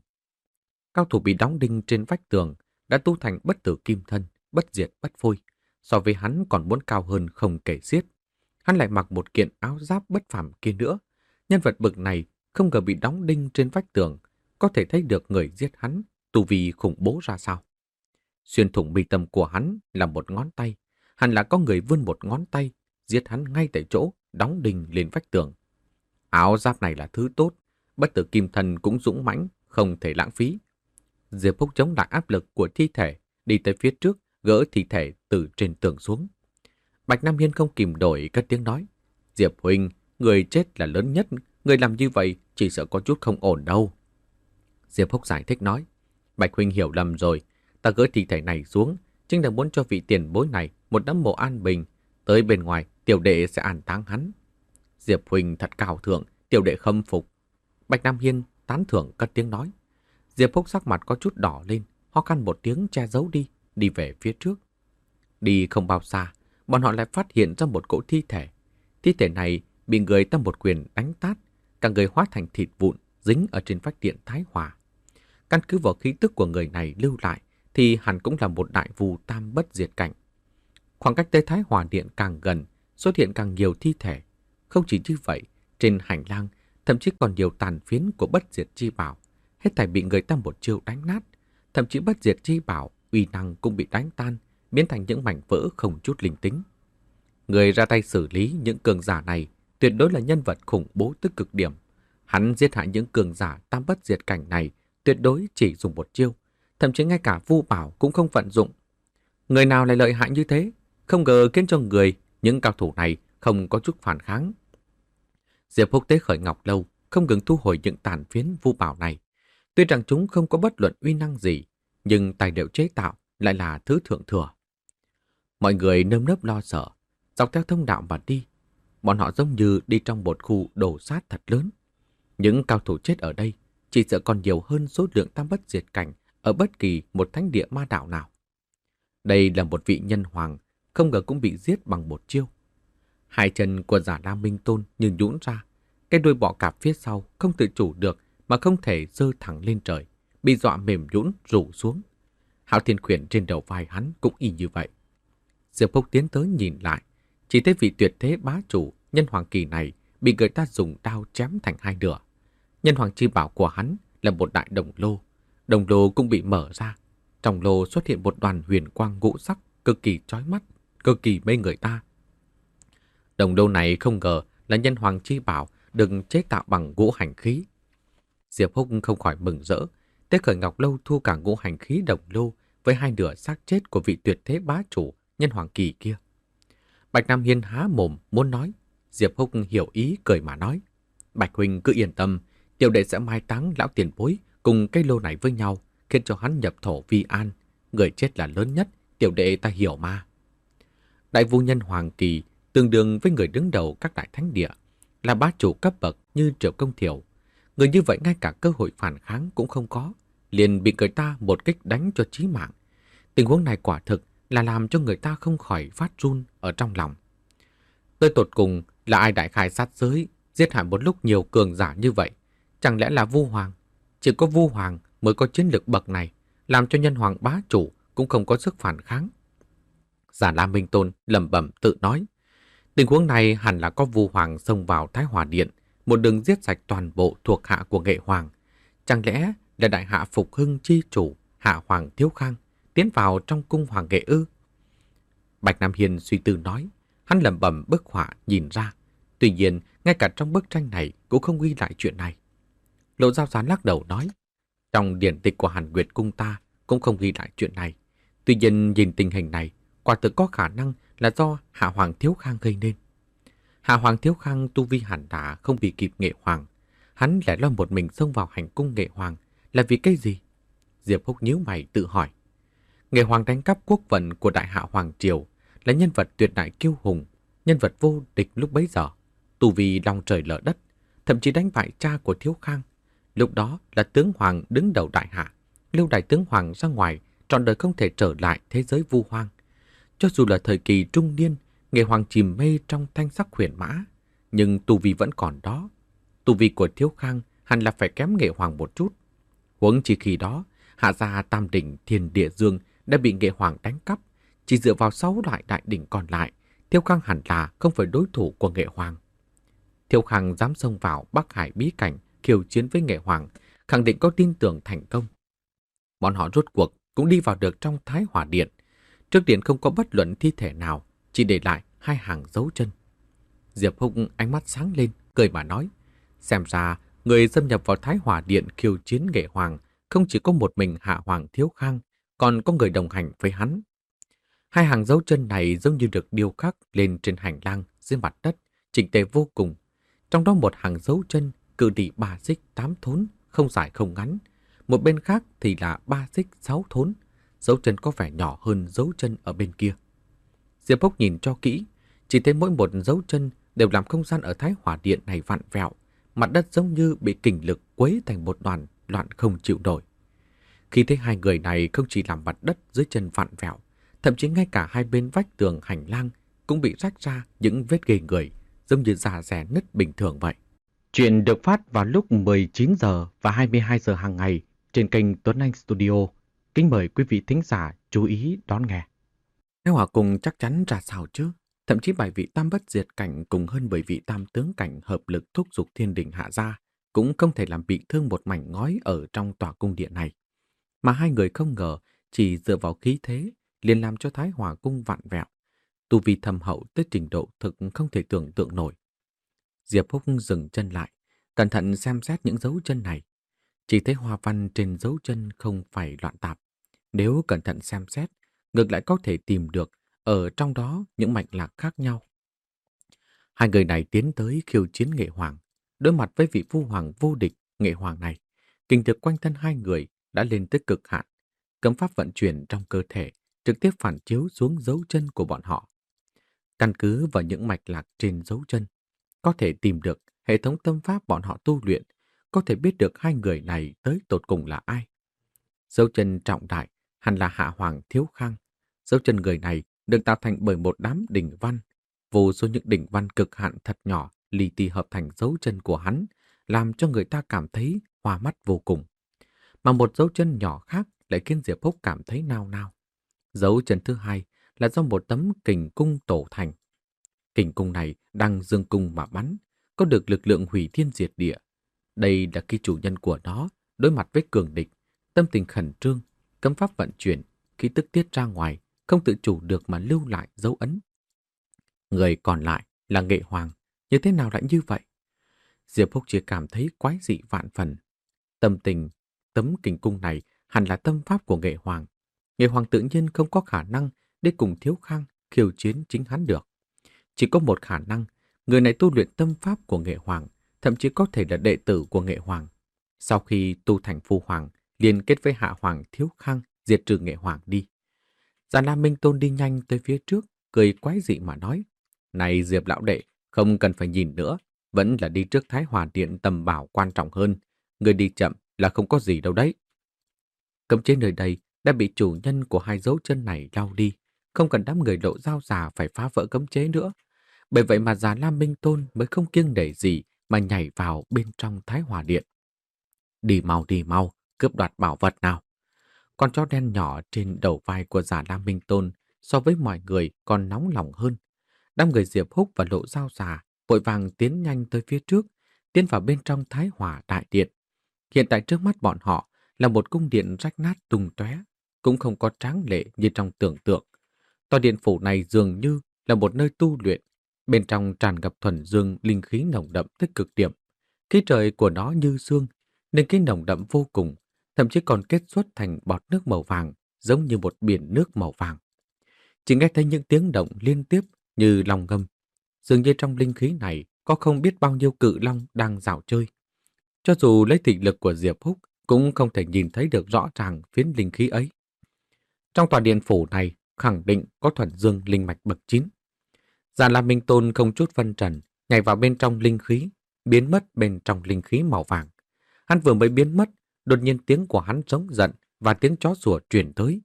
Cao thủ bị đóng đinh trên vách tường đã tu thành bất tử kim thân, bất diệt bất phôi. So với hắn còn muốn cao hơn không kể xiết. Hắn lại mặc một kiện áo giáp bất phàm kia nữa. Nhân vật bực này không ngờ bị đóng đinh trên vách tường, có thể thấy được người giết hắn, tu vi khủng bố ra sao. Xuyên thủng mi tâm của hắn là một ngón tay, hẳn là có người vươn một ngón tay, giết hắn ngay tại chỗ, đóng đinh lên vách tường. Áo giáp này là thứ tốt, bất tử kim thân cũng dũng mãnh, không thể lãng phí. Diệp Phúc chống lại áp lực của thi thể, đi tới phía trước, gỡ thi thể từ trên tường xuống. Bạch Nam Hiên không kìm đổi cất tiếng nói, Diệp huynh, người chết là lớn nhất, người làm như vậy chỉ sợ có chút không ổn đâu. Diệp Phúc giải thích nói, Bạch huynh hiểu lầm rồi, ta gỡ thi thể này xuống, chính là muốn cho vị tiền bối này một nấm mộ an bình, tới bên ngoài tiểu đệ sẽ an táng hắn. Diệp huynh thật cao thượng, tiểu đệ khâm phục. Bạch Nam Hiên tán thưởng cất tiếng nói. Diệp Phúc sắc mặt có chút đỏ lên, ho khan một tiếng che giấu đi, đi về phía trước. Đi không bao xa, bọn họ lại phát hiện ra một cỗ thi thể. Thi thể này bị người ta một quyền đánh tát, cả người hóa thành thịt vụn dính ở trên vách điện Thái Hòa. Căn cứ vào khí tức của người này lưu lại thì hẳn cũng là một đại vù tam bất diệt cảnh. Khoảng cách tới Thái Hòa điện càng gần, xuất hiện càng nhiều thi thể. Không chỉ như vậy, trên hành lang thậm chí còn nhiều tàn phiến của bất diệt chi bảo, hết thảy bị người ta một chiêu đánh nát. Thậm chí bất diệt chi bảo uy năng cũng bị đánh tan, biến thành những mảnh vỡ không chút linh tính. Người ra tay xử lý những cường giả này tuyệt đối là nhân vật khủng bố tới cực điểm. Hắn giết hại những cường giả tam bất diệt cảnh này tuyệt đối chỉ dùng một chiêu, thậm chí ngay cả vu bảo cũng không vận dụng. Người nào lại lợi hại như thế, không ngờ khiến cho người những cao thủ này không có chút phản kháng. Diệp Phúc tế khởi ngọc lâu, không ngừng thu hồi những tàn phiến vu bảo này. Tuy rằng chúng không có bất luận uy năng gì, nhưng tài liệu chế tạo lại là thứ thượng thừa. Mọi người nơm nớp lo sợ, dọc theo thông đạo mà đi. Bọn họ giống như đi trong một khu đổ sát thật lớn. Những cao thủ chết ở đây chỉ sợ còn nhiều hơn số lượng tam bất diệt cảnh ở bất kỳ một thánh địa ma đạo nào. Đây là một vị nhân hoàng, không ngờ cũng bị giết bằng một chiêu. Hai chân của Già Lam Minh Tôn như nhũn ra, cái đuôi bọ cạp phía sau không tự chủ được mà không thể giơ thẳng lên trời, bị dọa mềm nhũn rủ xuống. Hạo Thiên Khuyển trên đầu vai hắn cũng y như vậy. Diệp Phúc tiến tới nhìn lại, chỉ thấy vị tuyệt thế bá chủ Nhân Hoàng Kỳ này bị người ta dùng đao chém thành hai nửa. Nhân Hoàng chi bảo của hắn là một đại đồng lô, đồng lô cũng bị mở ra. Trong lô xuất hiện một đoàn huyền quang ngũ sắc cực kỳ chói mắt, cực kỳ mê người ta. Đồng lô này không ngờ là Nhân Hoàng chi bảo được chế tạo bằng ngũ hành khí. Diệp Phúc không khỏi mừng rỡ, Tế Khởi Ngọc Lâu thu cả ngũ hành khí đồng lô với hai nửa xác chết của vị tuyệt thế bá chủ Nhân Hoàng Kỳ kia. Bạch Nam Hiên há mồm muốn nói, Diệp Phúc hiểu ý cười mà nói: Bạch huynh cứ yên tâm, tiểu đệ sẽ mai táng lão tiền bối cùng cây lô này với nhau, khiến cho hắn nhập thổ vi an. Người chết là lớn nhất, tiểu đệ ta hiểu mà. Đại vu Nhân Hoàng Kỳ tương đương với người đứng đầu các đại thánh địa, là bá chủ cấp bậc như Triệu Công Thiểu. Người như vậy ngay cả cơ hội phản kháng cũng không có, liền bị người ta một kích đánh cho chí mạng. Tình huống này quả thực là làm cho người ta không khỏi phát run ở trong lòng. Tới tột cùng là ai đại khai sát giới, giết hại một lúc nhiều cường giả như vậy? Chẳng lẽ là Vu Hoàng? Chỉ có Vu Hoàng mới có chiến lược bậc này, làm cho Nhân Hoàng bá chủ cũng không có sức phản kháng. Già Lam Minh Tôn lẩm bẩm tự nói, tình huống này hẳn là có Vu Hoàng xông vào Thái Hòa Điện, một đường giết sạch toàn bộ thuộc hạ của Nghệ Hoàng. Chẳng lẽ là đại hạ Phục Hưng chi chủ Hạ Hoàng Thiếu Khang tiến vào trong cung Hoàng Nghệ ư? Bạch Nam Hiên suy tư nói, hắn lẩm bẩm bức họa nhìn ra. Tuy nhiên, ngay cả trong bức tranh này cũng không ghi lại chuyện này. Lộ Giao Gián lắc đầu nói, trong điển tịch của Hàn Nguyệt cung ta cũng không ghi lại chuyện này. Tuy nhiên, nhìn tình hình này, quả thực có khả năng là do Hạ Hoàng Thiếu Khang gây nên. Hạ Hoàng Thiếu Khang tu vi hẳn đã không bị kịp Nghệ Hoàng. Hắn lại lo một mình xông vào hành cung Nghệ Hoàng là vì cái gì? Diệp Phúc nhíu mày tự hỏi. Nghệ Hoàng đánh cắp quốc vận của Đại Hạ Hoàng Triều, là nhân vật tuyệt đại kiêu hùng, nhân vật vô địch lúc bấy giờ, tu vi long trời lở đất, thậm chí đánh bại cha của Thiếu Khang. Lúc đó là tướng hoàng đứng đầu Đại Hạ, Lưu Đại tướng hoàng ra ngoài, trọn đời không thể trở lại thế giới vu hoang. Cho dù là thời kỳ trung niên, Nghệ Hoàng chìm mê trong thanh sắc huyền mã, nhưng tu vi vẫn còn đó. Tu vi của Thiếu Khang hẳn là phải kém Nghệ Hoàng một chút. Huống chỉ khi đó, Hạ gia Tam Đỉnh Thiên Địa Dương đã bị Nghệ Hoàng đánh cắp. Chỉ dựa vào sáu đại đại đỉnh còn lại, Thiếu Khang hẳn là không phải đối thủ của Nghệ Hoàng. Thiếu Khang dám xông vào Bắc Hải bí cảnh khiêu chiến với Nghệ Hoàng, khẳng định có tin tưởng thành công. Bọn họ rốt cuộc cũng đi vào được trong Thái Hòa Điện. Trước điện không có bất luận thi thể nào, chỉ để lại hai hàng dấu chân. Diệp Phúc ánh mắt sáng lên, cười mà nói, xem ra người xâm nhập vào Thái Hòa Điện khiêu chiến Nghệ Hoàng không chỉ có một mình Hạ Hoàng Thiếu Khang, còn có người đồng hành với hắn. Hai hàng dấu chân này giống như được điêu khắc lên trên hành lang dưới mặt đất, chỉnh tề vô cùng. Trong đó một hàng dấu chân cự đi ba xích tám thốn, không dài không ngắn. Một bên khác thì là ba xích sáu thốn, dấu chân có vẻ nhỏ hơn dấu chân ở bên kia. Diệp Phúc nhìn cho kỹ, chỉ thấy mỗi một dấu chân đều làm không gian ở Thái Hòa Điện này vặn vẹo, mặt đất giống như bị kình lực quấy thành một đoàn loạn không chịu nổi. Khi thấy hai người này không chỉ làm mặt đất dưới chân vặn vẹo, thậm chí ngay cả hai bên vách tường hành lang cũng bị rách ra những vết ghê người, giống như da rẻ nứt bình thường vậy. Chuyện được phát vào lúc mười chín giờ và hai mươi hai giờ hàng ngày trên kênh Tuấn Anh Studio. Kính mời quý vị thính giả chú ý đón nghe. Nếu hòa cùng chắc chắn ra sao chứ? Thậm chí bảy vị tam bất diệt cảnh cùng hơn bảy vị tam tướng cảnh hợp lực thúc giục thiên đình hạ gia cũng không thể làm bị thương một mảnh ngói ở trong tòa cung điện này. Mà hai người không ngờ chỉ dựa vào khí thế liền làm cho Thái Hòa cung vặn vẹo, tu vi thâm hậu tới trình độ thực không thể tưởng tượng nổi. Diệp Phúc dừng chân lại, cẩn thận xem xét những dấu chân này. Chỉ thấy hoa văn trên dấu chân không phải loạn tạp. Nếu cẩn thận xem xét, ngược lại có thể tìm được ở trong đó những mạch lạc khác nhau. Hai người này tiến tới khiêu chiến Nghệ Hoàng, đối mặt với vị Vu Hoàng vô địch Nghệ Hoàng này. Kinh lực quanh thân hai người đã lên tới cực hạn, cấm pháp vận chuyển trong cơ thể trực tiếp phản chiếu xuống dấu chân của bọn họ. Căn cứ vào những mạch lạc trên dấu chân, có thể tìm được hệ thống tâm pháp bọn họ tu luyện, có thể biết được hai người này tới tột cùng là ai. Dấu chân trọng đại hẳn là Hạ Hoàng Thiếu Khang. Dấu chân người này được tạo thành bởi một đám đỉnh văn, vô số những đỉnh văn cực hạn thật nhỏ li ti hợp thành dấu chân của hắn, làm cho người ta cảm thấy hoa mắt vô cùng. Mà một dấu chân nhỏ khác lại khiến Diệp Húc cảm thấy nao nao. Dấu chân thứ hai là do một tấm kình cung tổ thành. Kình cung này đang dương cung mà bắn, có được lực lượng hủy thiên diệt địa. Đây là khi chủ nhân của nó đối mặt với cường địch, tâm tình khẩn trương, cấm pháp vận chuyển, khi tức tiết ra ngoài, không tự chủ được mà lưu lại dấu ấn. Người còn lại là Nghệ Hoàng, như thế nào lại như vậy? Diệp Húc chỉ cảm thấy quái dị vạn phần. Tâm tình, tấm kình cung này hẳn là tâm pháp của Nghệ Hoàng. Nghệ Hoàng tự nhiên không có khả năng để cùng Thiếu Khang khiêu chiến chính hắn được. Chỉ có một khả năng, người này tu luyện tâm pháp của Nghệ Hoàng, thậm chí có thể là đệ tử của Nghệ Hoàng. Sau khi tu thành Phu Hoàng, liên kết với Hạ Hoàng Thiếu Khang diệt trừ Nghệ Hoàng đi. Già Lam Minh Tôn đi nhanh tới phía trước, cười quái dị mà nói: "Này Diệp lão đệ, không cần phải nhìn nữa, vẫn là đi trước Thái Hòa Điện tầm bảo quan trọng hơn. Người đi chậm là không có gì đâu đấy." Cấm chế nơi đây đã bị chủ nhân của hai dấu chân này lau đi, không cần đám người Lộ Dao già phải phá vỡ cấm chế nữa. Bởi vậy mà Già Lam Minh Tôn mới không kiêng nể gì mà nhảy vào bên trong Thái Hòa Điện. "Đi mau đi mau, cướp đoạt bảo vật nào." Con chó đen nhỏ trên đầu vai của Già Lam Minh Tôn so với mọi người còn nóng lòng hơn. Đám người Diệp Húc và Lộ Dao già vội vàng tiến nhanh tới phía trước, tiến vào bên trong Thái Hòa Đại Điện. Hiện tại trước mắt bọn họ là một cung điện rách nát tung tóe, cũng không có tráng lệ như trong tưởng tượng. Tòa điện phủ này dường như là một nơi tu luyện, bên trong tràn ngập thuần dương linh khí nồng đậm tới cực điểm. Khí trời của nó như sương, nên cái nồng đậm vô cùng, thậm chí còn kết xuất thành bọt nước màu vàng, giống như một biển nước màu vàng. Chỉ nghe thấy những tiếng động liên tiếp như long ngâm, dường như trong linh khí này có không biết bao nhiêu cự long đang dạo chơi. Cho dù lấy thị lực của Diệp Húc cũng không thể nhìn thấy được rõ ràng phiến linh khí ấy. Trong tòa điện phủ này khẳng định có thuần dương linh mạch bậc chín. Già Lam Minh Tôn không chút phân trần, nhảy vào bên trong linh khí, biến mất bên trong linh khí màu vàng. Hắn vừa mới biến mất, đột nhiên tiếng của hắn giống giận và tiếng chó sủa truyền tới.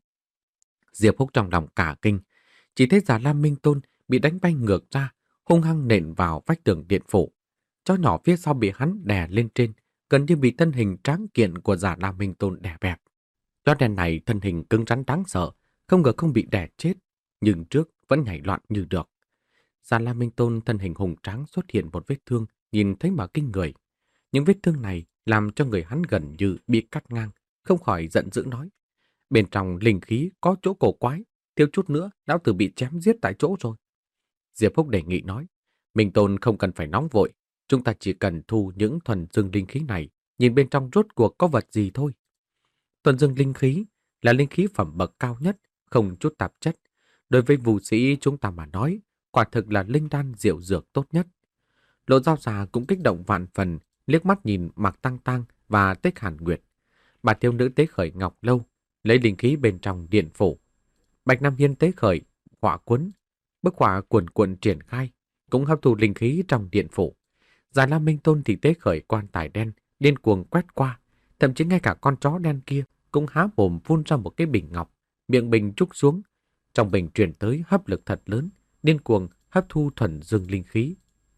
Diệp Húc trong lòng cả kinh, chỉ thấy Già Lam Minh Tôn bị đánh bay ngược ra, hung hăng nện vào vách tường điện phủ. Chó nhỏ phía sau bị hắn đè lên trên, gần như bị thân hình tráng kiện của Già Lam Minh Tôn đè bẹp. Chó đen này thân hình cứng rắn đáng sợ, không ngờ không bị đè chết, nhưng trước vẫn nhảy loạn như được. Già Lam Minh Tôn thân hình hùng tráng xuất hiện một vết thương, nhìn thấy mà kinh người. Những vết thương này làm cho người hắn gần như bị cắt ngang, không khỏi giận dữ nói: "Bên trong linh khí có chỗ cổ quái, thiếu chút nữa lão tử bị chém giết tại chỗ rồi." Diệp Húc đề nghị nói: "Minh Tôn không cần phải nóng vội, chúng ta chỉ cần thu những thuần dương linh khí này, nhìn bên trong rốt cuộc có vật gì thôi." Thuần dương linh khí là linh khí phẩm bậc cao nhất, không chút tạp chất. Đối với vũ sĩ chúng ta mà nói, quả thực là linh đan diệu dược tốt nhất. Lộ Dao già cũng kích động vạn phần, liếc mắt nhìn Mạc Tăng Tăng và Tích Hàn Nguyệt. Bà thiếu nữ tế khởi Ngọc Lâu, lấy linh khí bên trong điện phủ. Bạch Nam Hiên tế khởi họa cuốn, bức họa cuồn cuộn triển khai, cũng hấp thụ linh khí trong điện phủ. Già Lam Minh Tôn thì tế khởi quan tài đen, điên cuồng quét qua, thậm chí ngay cả con chó đen kia cũng há mồm phun ra một cái bình ngọc, miệng bình trút xuống. Trong bình truyền tới hấp lực thật lớn, điên cuồng hấp thu thuần dương linh khí.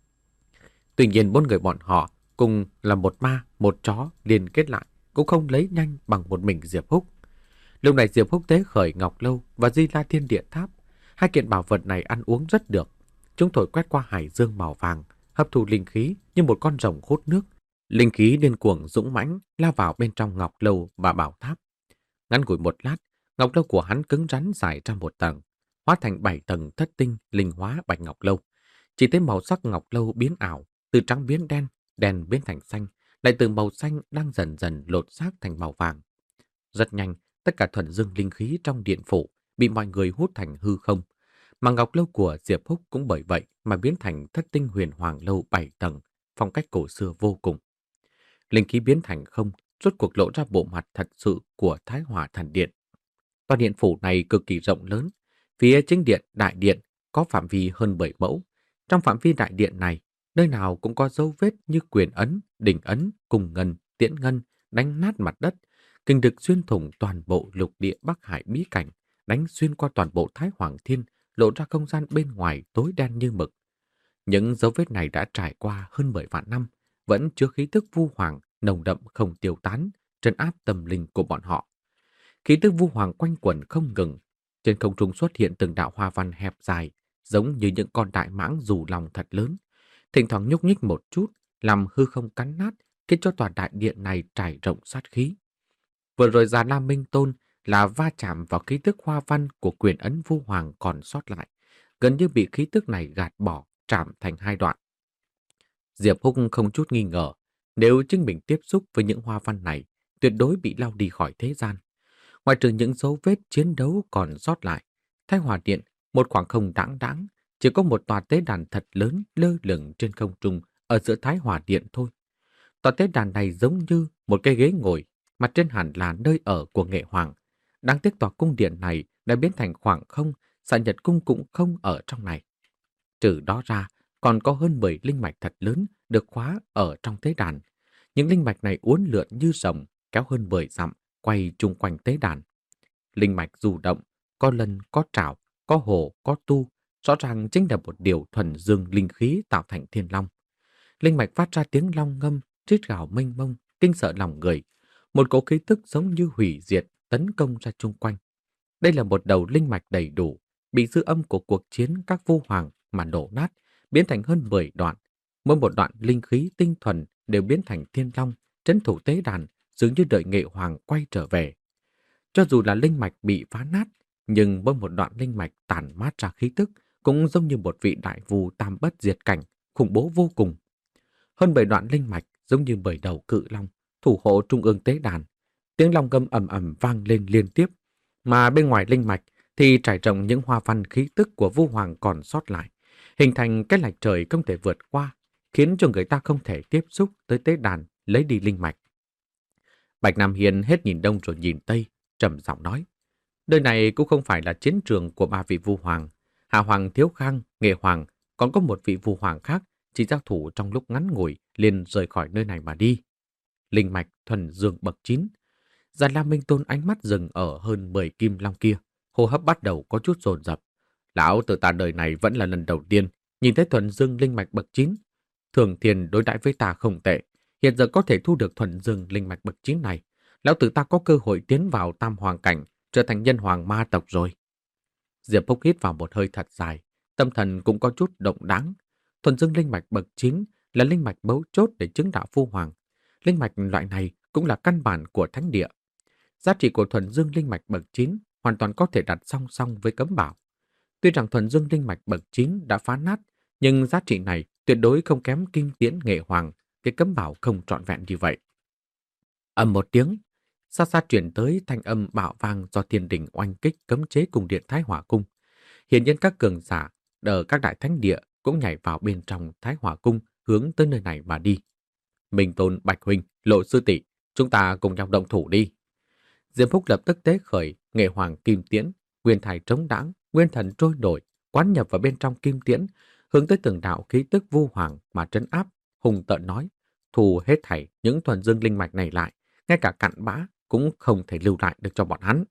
Tuy nhiên bốn người bọn họ cùng là một ma, một chó liên kết lại cũng không lấy nhanh bằng một mình Diệp Húc. Lúc này Diệp Húc tế khởi Ngọc Lâu và Di La Thiên Địa Tháp, hai kiện bảo vật này ăn uống rất được. Chúng thổi quét qua hải dương màu vàng, hấp thu linh khí như một con rồng hút nước. Linh khí điên cuồng dũng mãnh lao vào bên trong Ngọc Lâu và bảo tháp. Ngắn ngủi một lát, Ngọc Lâu của hắn cứng rắn dài ra một tầng, hóa thành bảy tầng thất tinh linh hóa Bạch Ngọc Lâu. Chỉ thấy màu sắc Ngọc Lâu biến ảo, từ trắng biến đen, đen biến thành xanh, lại từ màu xanh đang dần dần lột xác thành màu vàng. Rất nhanh, tất cả thuần dương linh khí trong điện phủ bị mọi người hút thành hư không, mà Ngọc Lâu của Diệp Húc cũng bởi vậy mà biến thành thất tinh huyền hoàng lâu bảy tầng, phong cách cổ xưa vô cùng. Linh khí biến thành không, rốt cuộc lộ ra bộ mặt thật sự của Thái Hòa Thần Điện. Tòa điện phủ này cực kỳ rộng lớn, phía chính điện, đại điện có phạm vi hơn bảy mẫu. Trong phạm vi đại điện này, nơi nào cũng có dấu vết như quyền ấn, đỉnh ấn, cùng ngân, tiễn ngân, đánh nát mặt đất, kình đực xuyên thủng toàn bộ lục địa Bắc Hải bí cảnh, đánh xuyên qua toàn bộ Thái Hoàng Thiên, lộ ra không gian bên ngoài tối đen như mực, Những dấu vết này đã trải qua hơn mười vạn năm, vẫn chứa khí tức vu hoàng nồng đậm không tiêu tán, trấn áp tâm linh của bọn họ. Khí tức vu hoàng quanh quẩn không ngừng, trên không trung xuất hiện từng đạo hoa văn hẹp dài, giống như những con đại mãng dù lòng thật lớn, thỉnh thoảng nhúc nhích một chút, làm hư không cắn nát, khiến cho tòa đại điện này trải rộng sát khí. Vừa rồi Già Lam Minh Tôn là va chạm vào khí tức hoa văn của quyền ấn vu hoàng còn sót lại, gần như bị khí tức này gạt bỏ, chạm thành hai đoạn. Diệp Húc không chút nghi ngờ, nếu chính mình tiếp xúc với những hoa văn này, tuyệt đối bị lao đi khỏi thế gian. Ngoài trừ những dấu vết chiến đấu còn sót lại, Thái Hòa Điện, một khoảng không đãng đãng, chỉ có một tòa tế đàn thật lớn lơ lửng trên không trung ở giữa Thái Hòa Điện thôi. Tòa tế đàn này giống như một cái ghế ngồi, mặt trên hẳn là nơi ở của Nghệ Hoàng. Đáng tiếc tòa cung điện này đã biến thành khoảng không, Xạ Nhật Cung cũng không ở trong này. Trừ đó ra, còn có hơn mười linh mạch thật lớn được khóa ở trong tế đàn. Những linh mạch này uốn lượn như rồng, kéo hơn mười dặm, quay chung quanh tế đàn. Linh mạch du động, có lân, có trảo, có hồ, có tu, rõ ràng chính là một điều thuần dương linh khí tạo thành thiên long. Linh mạch phát ra tiếng long ngâm, rít gào mênh mông, kinh sợ lòng người. Một cỗ khí tức giống như hủy diệt tấn công ra chung quanh. Đây là một đầu linh mạch đầy đủ, bị dư âm của cuộc chiến các vu hoàng mà đổ nát, biến thành hơn mười đoạn. Mỗi một đoạn linh khí tinh thuần đều biến thành thiên long, trấn thủ tế đàn, dường như đợi Nghệ Hoàng quay trở về. Cho dù là linh mạch bị phá nát, nhưng mỗi một đoạn linh mạch tản mát ra khí tức cũng giống như một vị đại vù tam bất diệt cảnh, khủng bố vô cùng. Hơn bảy đoạn linh mạch giống như bảy đầu cự long, thủ hộ trung ương tế đàn. Tiếng long ngâm ầm ầm vang lên liên tiếp, mà bên ngoài linh mạch thì trải rộng những hoa văn khí tức của vu hoàng còn sót lại, hình thành cái lạch trời không thể vượt qua, khiến cho người ta không thể tiếp xúc tới tế đàn lấy đi linh mạch. Bạch Nam Hiên hết nhìn đông rồi nhìn tây, trầm giọng nói: nơi này cũng không phải là chiến trường của ba vị vu hoàng. Hạ Hoàng, Thiếu Khang, Nghệ Hoàng, còn có một vị vu hoàng khác chỉ giao thủ trong lúc ngắn ngủi liền rời khỏi nơi này mà đi. Linh mạch thuần dương bậc chín. Già Lam Minh Tôn ánh mắt dừng ở hơn mười kim long kia, hô hấp bắt đầu có chút dồn dập. Lão tự ta đời này vẫn là lần đầu tiên nhìn thấy thuần dương linh mạch bậc chín. Thường Thiên đối đãi với ta không tệ, hiện giờ có thể thu được thuần dương linh mạch bậc chín này, lão tử ta có cơ hội tiến vào tam hoàng cảnh, trở thành nhân hoàng ma tộc rồi. Diệp Phúc hít vào một hơi thật dài, tâm thần cũng có chút động đáng. Thuần dương linh mạch bậc chín là linh mạch mấu chốt để chứng đạo phu hoàng. Linh mạch loại này cũng là căn bản của thánh địa. Giá trị của thuần dương linh mạch bậc chín hoàn toàn có thể đặt song song với cấm bảo. Tuy rằng thuần dương linh mạch bậc chín đã phá nát, nhưng giá trị này tuyệt đối không kém kim tiễn Nghệ Hoàng, cái cấm bảo không trọn vẹn như vậy. Ầm một tiếng, xa xa chuyển tới thanh âm bạo vang do thiên đình oanh kích cấm chế cung điện Thái Hỏa Cung. Hiển nhiên các cường giả ở các đại thánh địa cũng nhảy vào bên trong Thái Hỏa Cung, hướng tới nơi này mà đi. Minh Tôn, Bạch Huynh, Lộ Sư Tỷ, chúng ta cùng nhau động thủ đi. Diệp Phúc lập tức tế khởi Nghệ Hoàng Kim Tiễn, nguyên thải trống đãng, nguyên thần trôi nổi, quán nhập vào bên trong Kim Tiễn, hướng tới từng đạo khí tức vu hoàng mà trấn áp, hùng tợn nói: thù hết thảy những thuần dương linh mạch này lại, ngay cả cặn bã cũng không thể lưu lại được cho bọn hắn.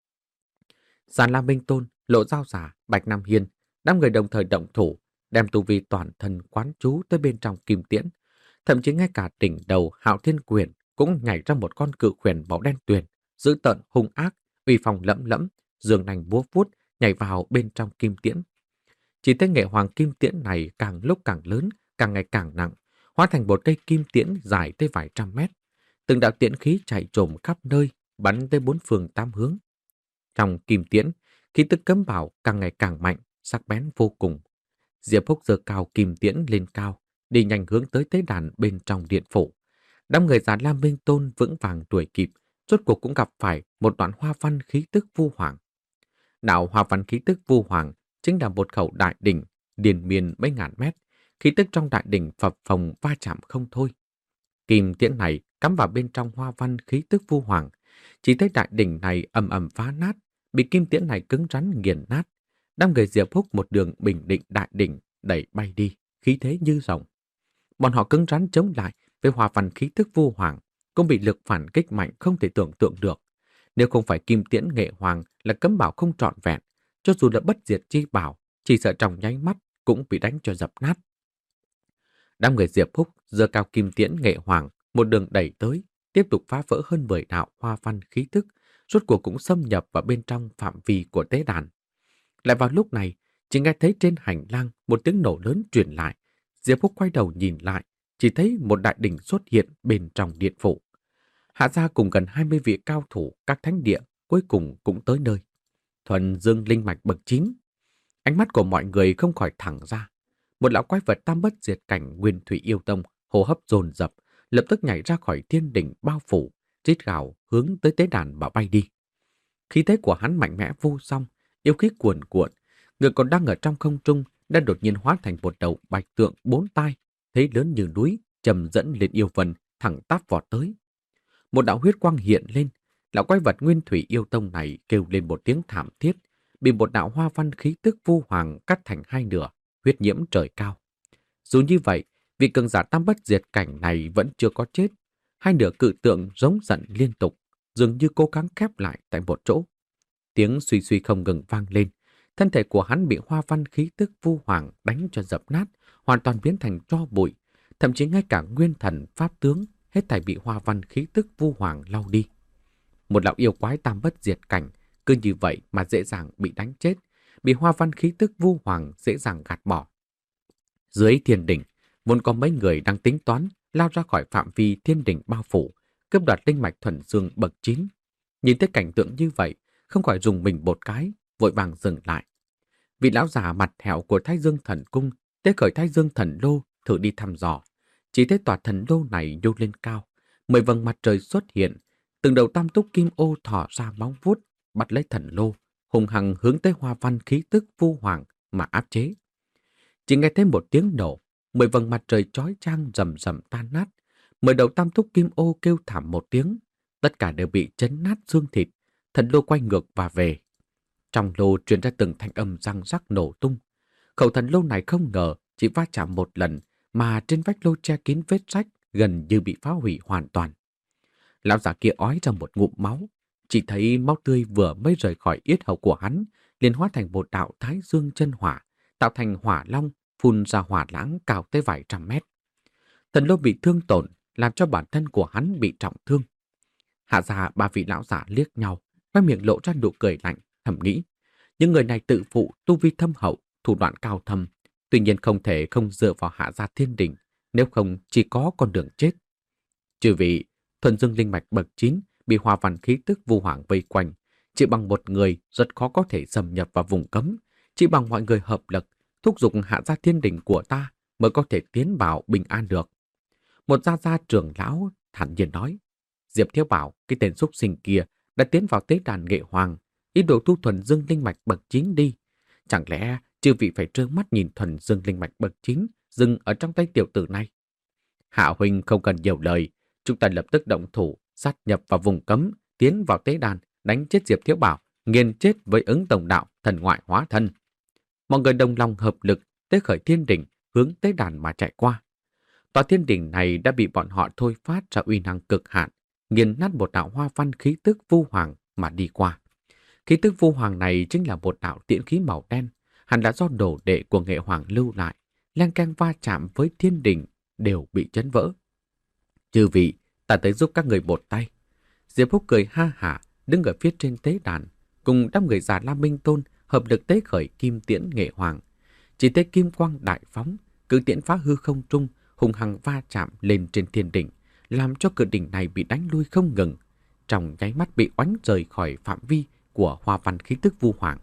Già Lam Minh Tôn, Lộ Giao Giả, Bạch Nam Hiên, đám người đồng thời động thủ, đem tu vi toàn thân quán trú tới bên trong Kim Tiễn. Thậm chí ngay cả đỉnh đầu Hạo Thiên Quyền cũng nhảy ra một con cự khuyển màu đen tuyền, dữ tợn hung ác, uy phong lẫm lẫm, giường nành búa vuốt nhảy vào bên trong Kim Tiễn. Chỉ thấy Nghệ Hoàng Kim Tiễn này càng lúc càng lớn, càng ngày càng nặng, hóa thành một cây kim tiễn dài tới vài trăm mét. Từng đạo tiễn khí chạy trồm khắp nơi, bắn tới bốn phương tám hướng. Trong kim tiễn, khí tức cấm bảo càng ngày càng mạnh, sắc bén vô cùng. Diệp Phúc giơ cao kim tiễn lên cao, đi nhanh hướng tới tế đàn bên trong điện phủ. Đám người Già Lam Minh Tôn vững vàng đuổi kịp, rốt cuộc cũng gặp phải một đoạn hoa văn khí tức vu hoàng. Đạo hoa văn khí tức vu hoàng chính là một khẩu đại đỉnh, điền miên mấy ngàn mét, khí tức trong đại đỉnh phập phồng va chạm không thôi. Kim tiễn này cắm vào bên trong hoa văn khí tức vu hoàng, chỉ thấy đại đỉnh này ầm ầm phá nát, bị kim tiễn này cứng rắn nghiền nát. Đám người Diệp Phúc một đường bình định đại đỉnh đẩy bay đi, khí thế như rồng. Bọn họ cứng rắn chống lại với hoa văn khí tức vu hoàng, cũng bị lực phản kích mạnh không thể tưởng tượng được. Nếu không phải kim tiễn Nghệ Hoàng là cấm bảo không trọn vẹn, cho dù là bất diệt chi bảo, chỉ sợ trong nháy mắt cũng bị đánh cho dập nát. Đám người Diệp Phúc giơ cao kim tiễn nghệ hoàng, một đường đẩy tới, tiếp tục phá vỡ hơn mười đạo hoa văn khí tức, rốt cuộc cũng xâm nhập vào bên trong phạm vi của tế đàn. Lại vào lúc này, chỉ nghe thấy trên hành lang một tiếng nổ lớn truyền lại. Diệp Phúc quay đầu nhìn lại, chỉ thấy một đại đỉnh xuất hiện bên trong điện phủ. Hạ gia cùng gần hai mươi vị cao thủ các thánh địa cuối cùng cũng tới nơi. Thuần dương linh mạch bậc chín. Ánh mắt của mọi người không khỏi thẳng ra. Một lão quái vật tam bất diệt cảnh nguyên thủy yêu tông, hô hấp dồn dập, lập tức nhảy ra khỏi thiên đỉnh bao phủ, rít gào hướng tới tế đàn mà bay đi. Khí thế của hắn mạnh mẽ vô song, yêu khí cuồn cuộn, người còn đang ở trong không trung đã đột nhiên hóa thành một đầu bạch tượng bốn tai, thế lớn như núi, trầm dẫn lên yêu vân, thẳng tắp vọt tới. Một đạo huyết quang hiện lên, lão quái vật nguyên thủy yêu tông này kêu lên một tiếng thảm thiết, bị một đạo hoa văn khí tức vu hoàng cắt thành hai nửa, huyết nhiễm trời cao. Dù như vậy, vị cường giả tam bất diệt cảnh này vẫn chưa có chết. Hai nửa cự tượng giống giận liên tục, dường như cố gắng khép lại tại một chỗ. Tiếng suy suy không ngừng vang lên, thân thể của hắn bị hoa văn khí tức vu hoàng đánh cho dập nát, hoàn toàn biến thành tro bụi, thậm chí ngay cả nguyên thần pháp tướng hết thảy bị hoa văn khí tức vu hoàng lau đi. Một lão yêu quái tam bất diệt cảnh cứ như vậy mà dễ dàng bị đánh chết, bị hoa văn khí tức vu hoàng dễ dàng gạt bỏ. Dưới thiên đỉnh, vốn có mấy người đang tính toán lao ra khỏi phạm vi thiên đỉnh bao phủ, cướp đoạt linh mạch thuần dương bậc chín. Nhìn thấy cảnh tượng như vậy, không khỏi dùng mình một cái, vội vàng dừng lại. Vị lão già mặt hẹo của Thái Dương Thần Cung tế khởi Thái Dương Thần Lô thử đi thăm dò. Chỉ thấy tòa thần lô này nhô lên cao, mười vầng mặt trời xuất hiện, từng đầu tam túc kim ô thỏ ra móng vuốt, bắt lấy thần lô, hùng hằng hướng tới hoa văn khí tức vu hoàng mà áp chế. Chỉ nghe thấy một tiếng nổ, mười vầng mặt trời chói chang rầm rầm tan nát, mười đầu tam túc kim ô kêu thảm một tiếng, tất cả đều bị chấn nát xương thịt, thần lô quay ngược và về. Trong lô truyền ra từng thanh âm răng rắc nổ tung. Khẩu thần lô này không ngờ chỉ va chạm một lần mà trên vách lô che kín vết rách gần như bị phá hủy hoàn toàn. Lão già kia ói ra một ngụm máu, chỉ thấy máu tươi vừa mới rời khỏi yết hầu của hắn, liền hóa thành một đạo thái dương chân hỏa, tạo thành hỏa long phun ra hỏa lãng cao tới vài trăm mét. Thần lô bị thương tổn, làm cho bản thân của hắn bị trọng thương. Hạ gia ba vị lão giả liếc nhau, khoe miệng lộ ra nụ cười lạnh, thầm nghĩ. Những người này tự phụ, tu vi thâm hậu, thủ đoạn cao thâm, tuy nhiên không thể không dựa vào Hạ gia thiên đình, nếu không chỉ có con đường chết. Trừ vị, thuần dương linh mạch bậc chín bị hoa văn khí tức vu hoàng vây quanh, chỉ bằng một người rất khó có thể xâm nhập vào vùng cấm, chỉ bằng mọi người hợp lực, thúc giục Hạ gia thiên đình của ta mới có thể tiến vào bình an được. Một gia gia trưởng lão thản nhiên nói, Diệp Thiếu bảo cái tên xúc sinh kia đã tiến vào tế đàn nghệ hoàng, ý đồ thu thuần dương linh mạch bậc chín đi. Chẳng lẽ chư vị phải trơ mắt nhìn thuần dương linh mạch bậc chín dừng ở trong tay tiểu tử này? Hạ huynh không cần nhiều lời, chúng ta lập tức động thủ, sát nhập vào vùng cấm, tiến vào tế đàn, đánh chết Diệp Thiếu bảo, nghiền chết với ứng tổng đạo thần ngoại hóa thân. Mọi người đồng lòng hợp lực tế khởi thiên đỉnh hướng tế đàn mà chạy qua. Tòa thiên đỉnh này đã bị bọn họ thôi phát ra uy năng cực hạn, nghiền nát một đạo hoa văn khí tức vu hoàng mà đi qua. Khí tức vu hoàng này chính là một đạo tiễn khí màu đen, hẳn là do đồ đệ của nghệ hoàng lưu lại, len keng va chạm với thiên đỉnh đều bị chấn vỡ. Chư vị, ta tới giúp các người một tay. Diệp Phúc cười ha hả, đứng ở phía trên tế đàn, cùng đám người già Lam Minh Tôn hợp lực tế khởi kim tiễn nghệ hoàng. Chỉ thấy kim quang đại phóng, cự tiễn phá hư không trung, hùng hằng va chạm lên trên thiên đỉnh, làm cho cự đỉnh này bị đánh lui không ngừng, trong nháy mắt bị oánh rời khỏi phạm vi của hoa văn khí tức vu hoàng.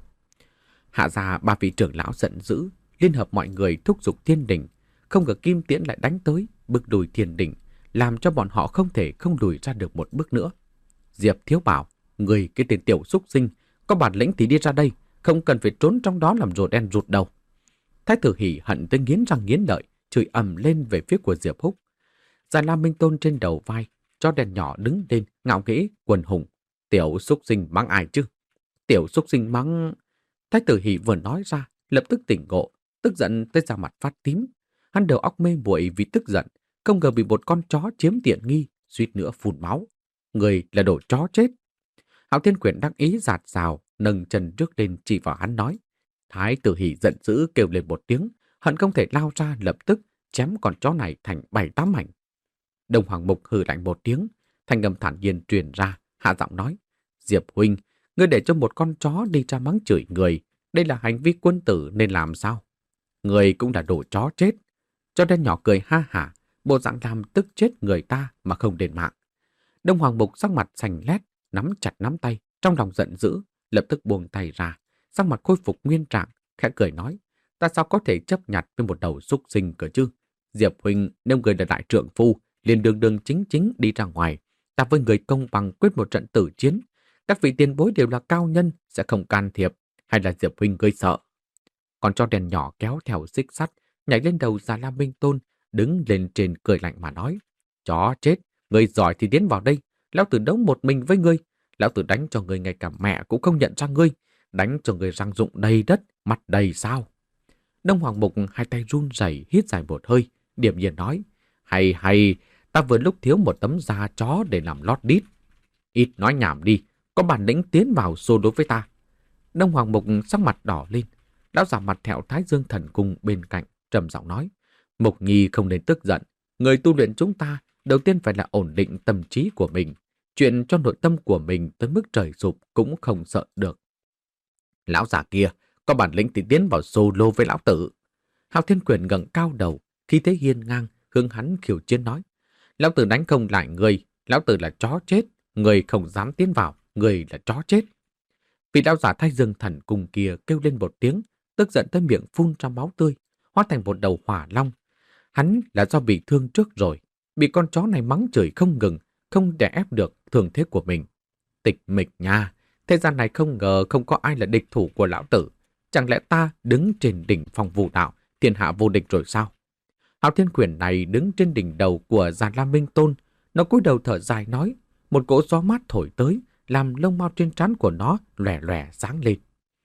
Hạ gia ba vị trưởng lão giận dữ, liên hợp mọi người thúc giục thiên đỉnh, không ngờ kim tiễn lại đánh tới, bước lùi thiên đỉnh, làm cho bọn họ không thể không lùi ra được một bước nữa. Diệp Thiếu bảo, người cái tên tiểu xúc sinh, có bản lĩnh thì đi ra đây, không cần phải trốn trong đó làm rùa đen rụt đầu. Thái tử Hỉ hận tới nghiến răng nghiến lợi, chửi ầm lên về phía của Diệp Húc. Già Lam Minh Tôn trên đầu vai, cho đèn nhỏ đứng lên, ngạo nghễ quần hùng. Tiểu xúc sinh mắng ai chứ? Tiểu xúc sinh mắng... Thái tử Hỉ vừa nói ra, lập tức tỉnh ngộ, tức giận tới da mặt phát tím. Hắn đầu óc mê muội vì tức giận, không ngờ bị một con chó chiếm tiện nghi, suýt nữa phun máu. Người là đồ chó chết. Hạo Thiên Quyển đắc ý giạt rào, nâng chân trước lên chỉ vào hắn nói. Thái tử Hỉ giận dữ kêu lên một tiếng, hận không thể lao ra lập tức chém con chó này thành bảy tám mảnh. Đông Hoàng Mục hừ lạnh một tiếng, thanh âm thản nhiên truyền ra, hạ giọng nói: Diệp huynh, ngươi để cho một con chó đi ra mắng chửi người, đây là hành vi quân tử nên làm sao? Người cũng là đồ chó chết. Chó đen nhỏ cười ha hả, bộ dạng làm tức chết người ta mà không đền mạng. Đông Hoàng Mục sắc mặt xanh lét, nắm chặt nắm tay, trong lòng giận dữ, lập tức buông tay ra, sắc mặt khôi phục nguyên trạng, khẽ cười nói: Ta sao có thể chấp nhặt với một đầu súc sinh cơ chứ? Diệp huynh, nếu người là đại trượng phu, liền đường đường chính chính đi ra ngoài, ta với người công bằng quyết một trận tử chiến. Các vị tiền bối đều là cao nhân, sẽ không can thiệp, hay là Diệp huynh gây sợ? Còn cho đèn nhỏ kéo theo xích sắt, nhảy lên đầu Già Lam Minh Tôn, đứng lên trên cười lạnh mà nói: Chó chết, người giỏi thì tiến vào đây, lão tử đấu một mình với ngươi, lão tử đánh cho người ngay cả mẹ cũng không nhận ra ngươi, đánh cho người răng rụng đầy đất, mặt đầy sao. Đông Hoàng Mục hai tay run rẩy hít dài một hơi, điềm nhiên nói: Hay hay, ta vừa lúc thiếu một tấm da chó để làm lót đít. Ít nói nhảm đi, có bản lĩnh tiến vào xô đối với ta. Đông Hoàng Mục sắc mặt đỏ lên, lão giả mặt thẹo Thái Dương Thần Cung bên cạnh, trầm giọng nói: Mục Nhi không nên tức giận, người tu luyện chúng ta đầu tiên phải là ổn định tâm trí của mình, chuyện cho nội tâm của mình tới mức trời sụp cũng không sợ được. Lão giả kia có bản lĩnh thì tiến vào solo với lão tử. Hạo Thiên Quyền ngẩng cao đầu, khí thế hiên ngang, hướng hắn khiêu chiến nói: Lão tử đánh không lại người, lão tử là chó chết, người không dám tiến vào, người là chó chết. Vị lão giả Thái Dương Thần Cung kia kêu lên một tiếng, tức giận tới miệng phun ra máu tươi, hóa thành một đầu hỏa long. Hắn là do bị thương trước rồi, bị con chó này mắng chửi không ngừng, không đè ép được thương thế của mình. Tịch mịch nha, thế gian này không ngờ không có ai là địch thủ của lão tử. Chẳng lẽ ta đứng trên đỉnh phong vũ đạo, thiên hạ vô địch rồi sao? Hạo Thiên Quyền này đứng trên đỉnh đầu của Già Lam Minh Tôn, nó cúi đầu thở dài nói, một cỗ gió mát thổi tới, làm lông mao trên trán của nó lòe lòe sáng lên.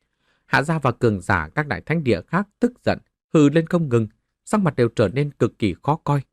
Hạ gia và cường giả các đại thánh địa khác tức giận, hừ lên không ngừng, sắc mặt đều trở nên cực kỳ khó coi.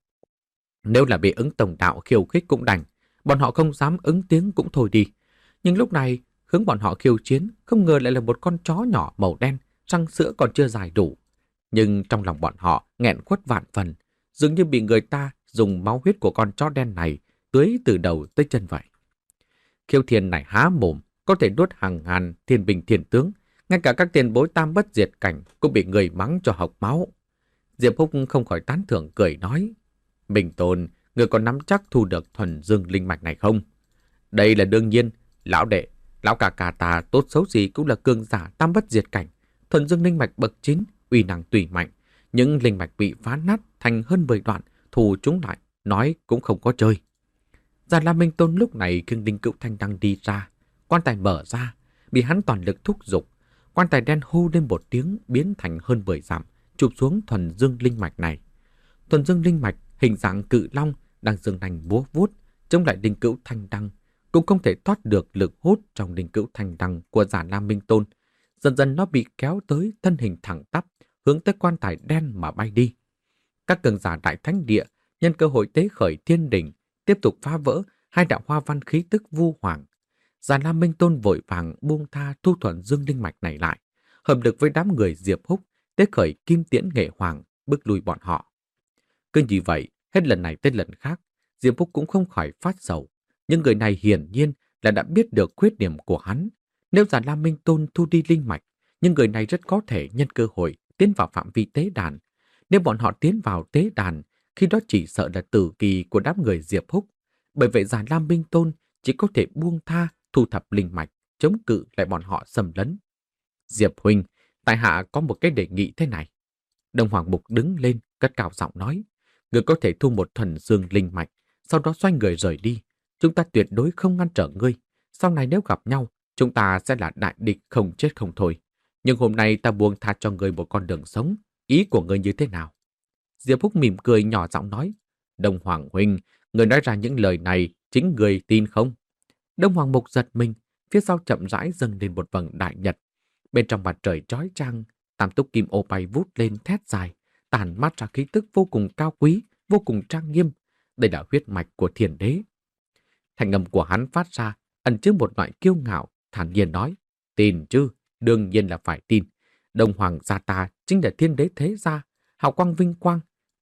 Nếu là bị ứng tổng đạo khiêu khích cũng đành, bọn họ không dám ứng tiếng cũng thôi đi. Nhưng lúc này, hướng bọn họ khiêu chiến, không ngờ lại là một con chó nhỏ màu đen, răng sữa còn chưa dài đủ. Nhưng trong lòng bọn họ nghẹn khuất vạn phần, dường như bị người ta dùng máu huyết của con chó đen này tưới từ đầu tới chân vậy. Khiêu thiên này há mồm, có thể nuốt hàng ngàn thiên binh thiên tướng, ngay cả các tiền bối tam bất diệt cảnh cũng bị người mắng cho học máu. Diệp Húc không khỏi tán thưởng cười nói, Bình Tôn, người còn nắm chắc thu được thuần dương linh mạch này không? Đây là đương nhiên, lão đệ, lão ca ca ta tốt xấu gì cũng là cường giả tam bất diệt cảnh, thuần dương linh mạch bậc chín, uy năng tùy mạnh, những linh mạch bị phá nát thành hơn mười đoạn, thù chúng lại, nói cũng không có chơi. Già Lam Minh Tôn lúc này khiêng Đinh Cữu Thanh đang đi ra, quan tài mở ra, bị hắn toàn lực thúc giục, quan tài đen hô lên một tiếng biến thành hơn mười dặm, chụp xuống thuần dương linh mạch này. Thuần dương linh mạch hình dạng cự long đang dương nanh búa vuốt, chống lại Đinh Cữu Thanh đăng, cũng không thể thoát được lực hút trong Đinh Cữu Thanh đăng của Già Lam Minh Tôn. Dần dần nó bị kéo tới thân hình thẳng tắp, hướng tới quan tài đen mà bay đi. Các cường giả đại thánh địa nhân cơ hội tế khởi thiên đỉnh, tiếp tục phá vỡ hai đạo hoa văn khí tức vu hoàng. Già Lam Minh Tôn vội vàng buông tha thu thuần dương linh mạch này lại, hợp lực với đám người Diệp Húc, tế khởi kim tiễn nghệ hoàng, bước lui bọn họ. Cứ như vậy, hết lần này tới lần khác, Diệp Húc cũng không khỏi phát sầu. Nhưng người này hiển nhiên là đã biết được khuyết điểm của hắn. Nếu Già Lam Minh Tôn thu đi linh mạch, nhưng người này rất có thể nhân cơ hội tiến vào phạm vi tế đàn. Nếu bọn họ tiến vào tế đàn, khi đó chỉ sợ là tử kỳ của đám người Diệp Húc. Bởi vậy Già Lam Minh Tôn chỉ có thể buông tha, thu thập linh mạch, chống cự lại bọn họ xâm lấn. Diệp huynh, tại hạ có một cái đề nghị thế này. Đông Hoàng Mục đứng lên, cất cao giọng nói, người có thể thu một thuần dương linh mạch, sau đó xoay người rời đi. Chúng ta tuyệt đối không ngăn trở ngươi. Sau này nếu gặp nhau, chúng ta sẽ là đại địch không chết không thôi. Nhưng hôm nay ta buông tha cho ngươi một con đường sống. Ý của ngươi như thế nào? Diệp Húc mỉm cười nhỏ giọng nói, Đông Hoàng huynh, người nói ra những lời này, chính người tin không? Đông Hoàng Mục giật mình, phía sau chậm rãi dâng lên một vầng đại nhật. Bên trong mặt trời chói chang, tam túc kim ô bay vút lên thét dài, tản mát ra khí tức vô cùng cao quý, vô cùng trang nghiêm. Đây là huyết mạch của Thiên Đế. Thanh âm của hắn phát ra, ẩn chứa một loại kiêu ngạo, thản nhiên nói, tin chứ, đương nhiên là phải tin. Đông Hoàng gia ta chính là Thiên Đế thế gia, hào quang vinh quang.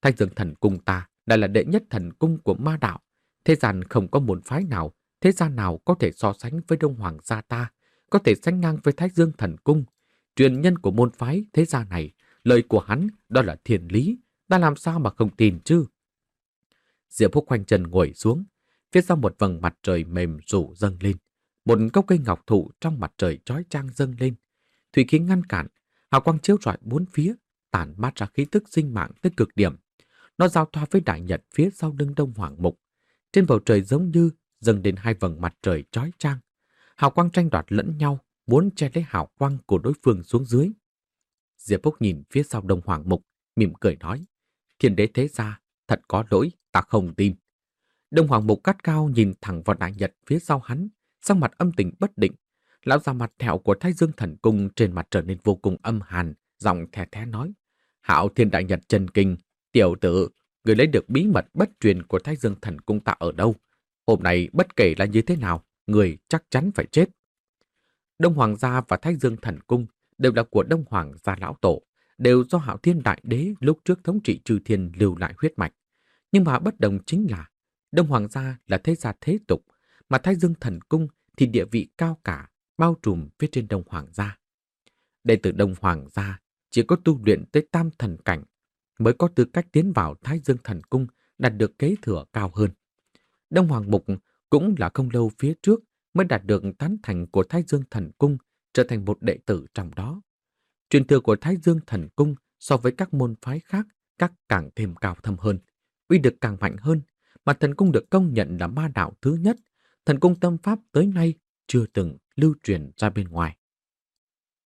Thanh Dương Thần Cung ta đã là đệ nhất thần cung của ma đạo. Thế gian không có môn phái nào, thế gian nào có thể so sánh với Đông Hoàng gia ta, có thể sánh ngang với Thái Dương Thần Cung. Truyền nhân của môn phái thế gia này, lời của hắn đó là thiên lý, ta làm sao mà không tin chứ? Diệp Phúc khoanh chân ngồi xuống, phía sau một vầng mặt trời mềm rủ dâng lên. Một gốc cây ngọc thụ trong mặt trời chói chang dâng lên. Thủy khí ngăn cản, hào quang chiếu rọi bốn phía, tản mát ra khí tức sinh mạng tới cực điểm. Nó giao thoa với đại nhật phía sau lưng Đông Hoàng Mục. Trên bầu trời giống như dâng đến hai vầng mặt trời chói chang. Hào quang tranh đoạt lẫn nhau, muốn che lấy hào quang của đối phương xuống dưới. Diệp Phúc nhìn phía sau Đông Hoàng Mục, mỉm cười nói: Thiên đế thế gia, thật có lỗi, ta không tin. Đông Hoàng Mục cắt cao nhìn thẳng vào đại nhật phía sau hắn, sắc mặt âm tình bất định. Lão già mặt thẹo của Thái Dương Thần Cung trên mặt trở nên vô cùng âm hàn, giọng thè thé nói: Hạo Thiên đại nhật chân kinh, tiểu tử, người lấy được bí mật bất truyền của Thái Dương Thần Cung ta ở đâu? Hôm nay bất kể là như thế nào, người chắc chắn phải chết. Đông Hoàng gia và Thái Dương Thần Cung đều là của Đông Hoàng gia lão tổ, đều do Hạo Thiên đại đế lúc trước thống trị chư thiên lưu lại huyết mạch. Nhưng mà bất đồng chính là Đông Hoàng gia là thế gia thế tục, mà Thái Dương Thần Cung thì địa vị cao cả, bao trùm phía trên Đông Hoàng gia. Đệ tử Đông Hoàng gia chỉ có tu luyện tới tam thần cảnh mới có tư cách tiến vào Thái Dương Thần Cung, đạt được kế thừa cao hơn. Đông Hoàng Mục cũng là không lâu phía trước mới đạt được tán thành của Thái Dương Thần Cung, trở thành một đệ tử trong đó. Truyền thừa của Thái Dương Thần Cung so với các môn phái khác các càng thêm cao thâm hơn, uy lực càng mạnh hơn, mà thần cung được công nhận là ma đạo thứ nhất. Thần cung tâm pháp tới nay chưa từng lưu truyền ra bên ngoài.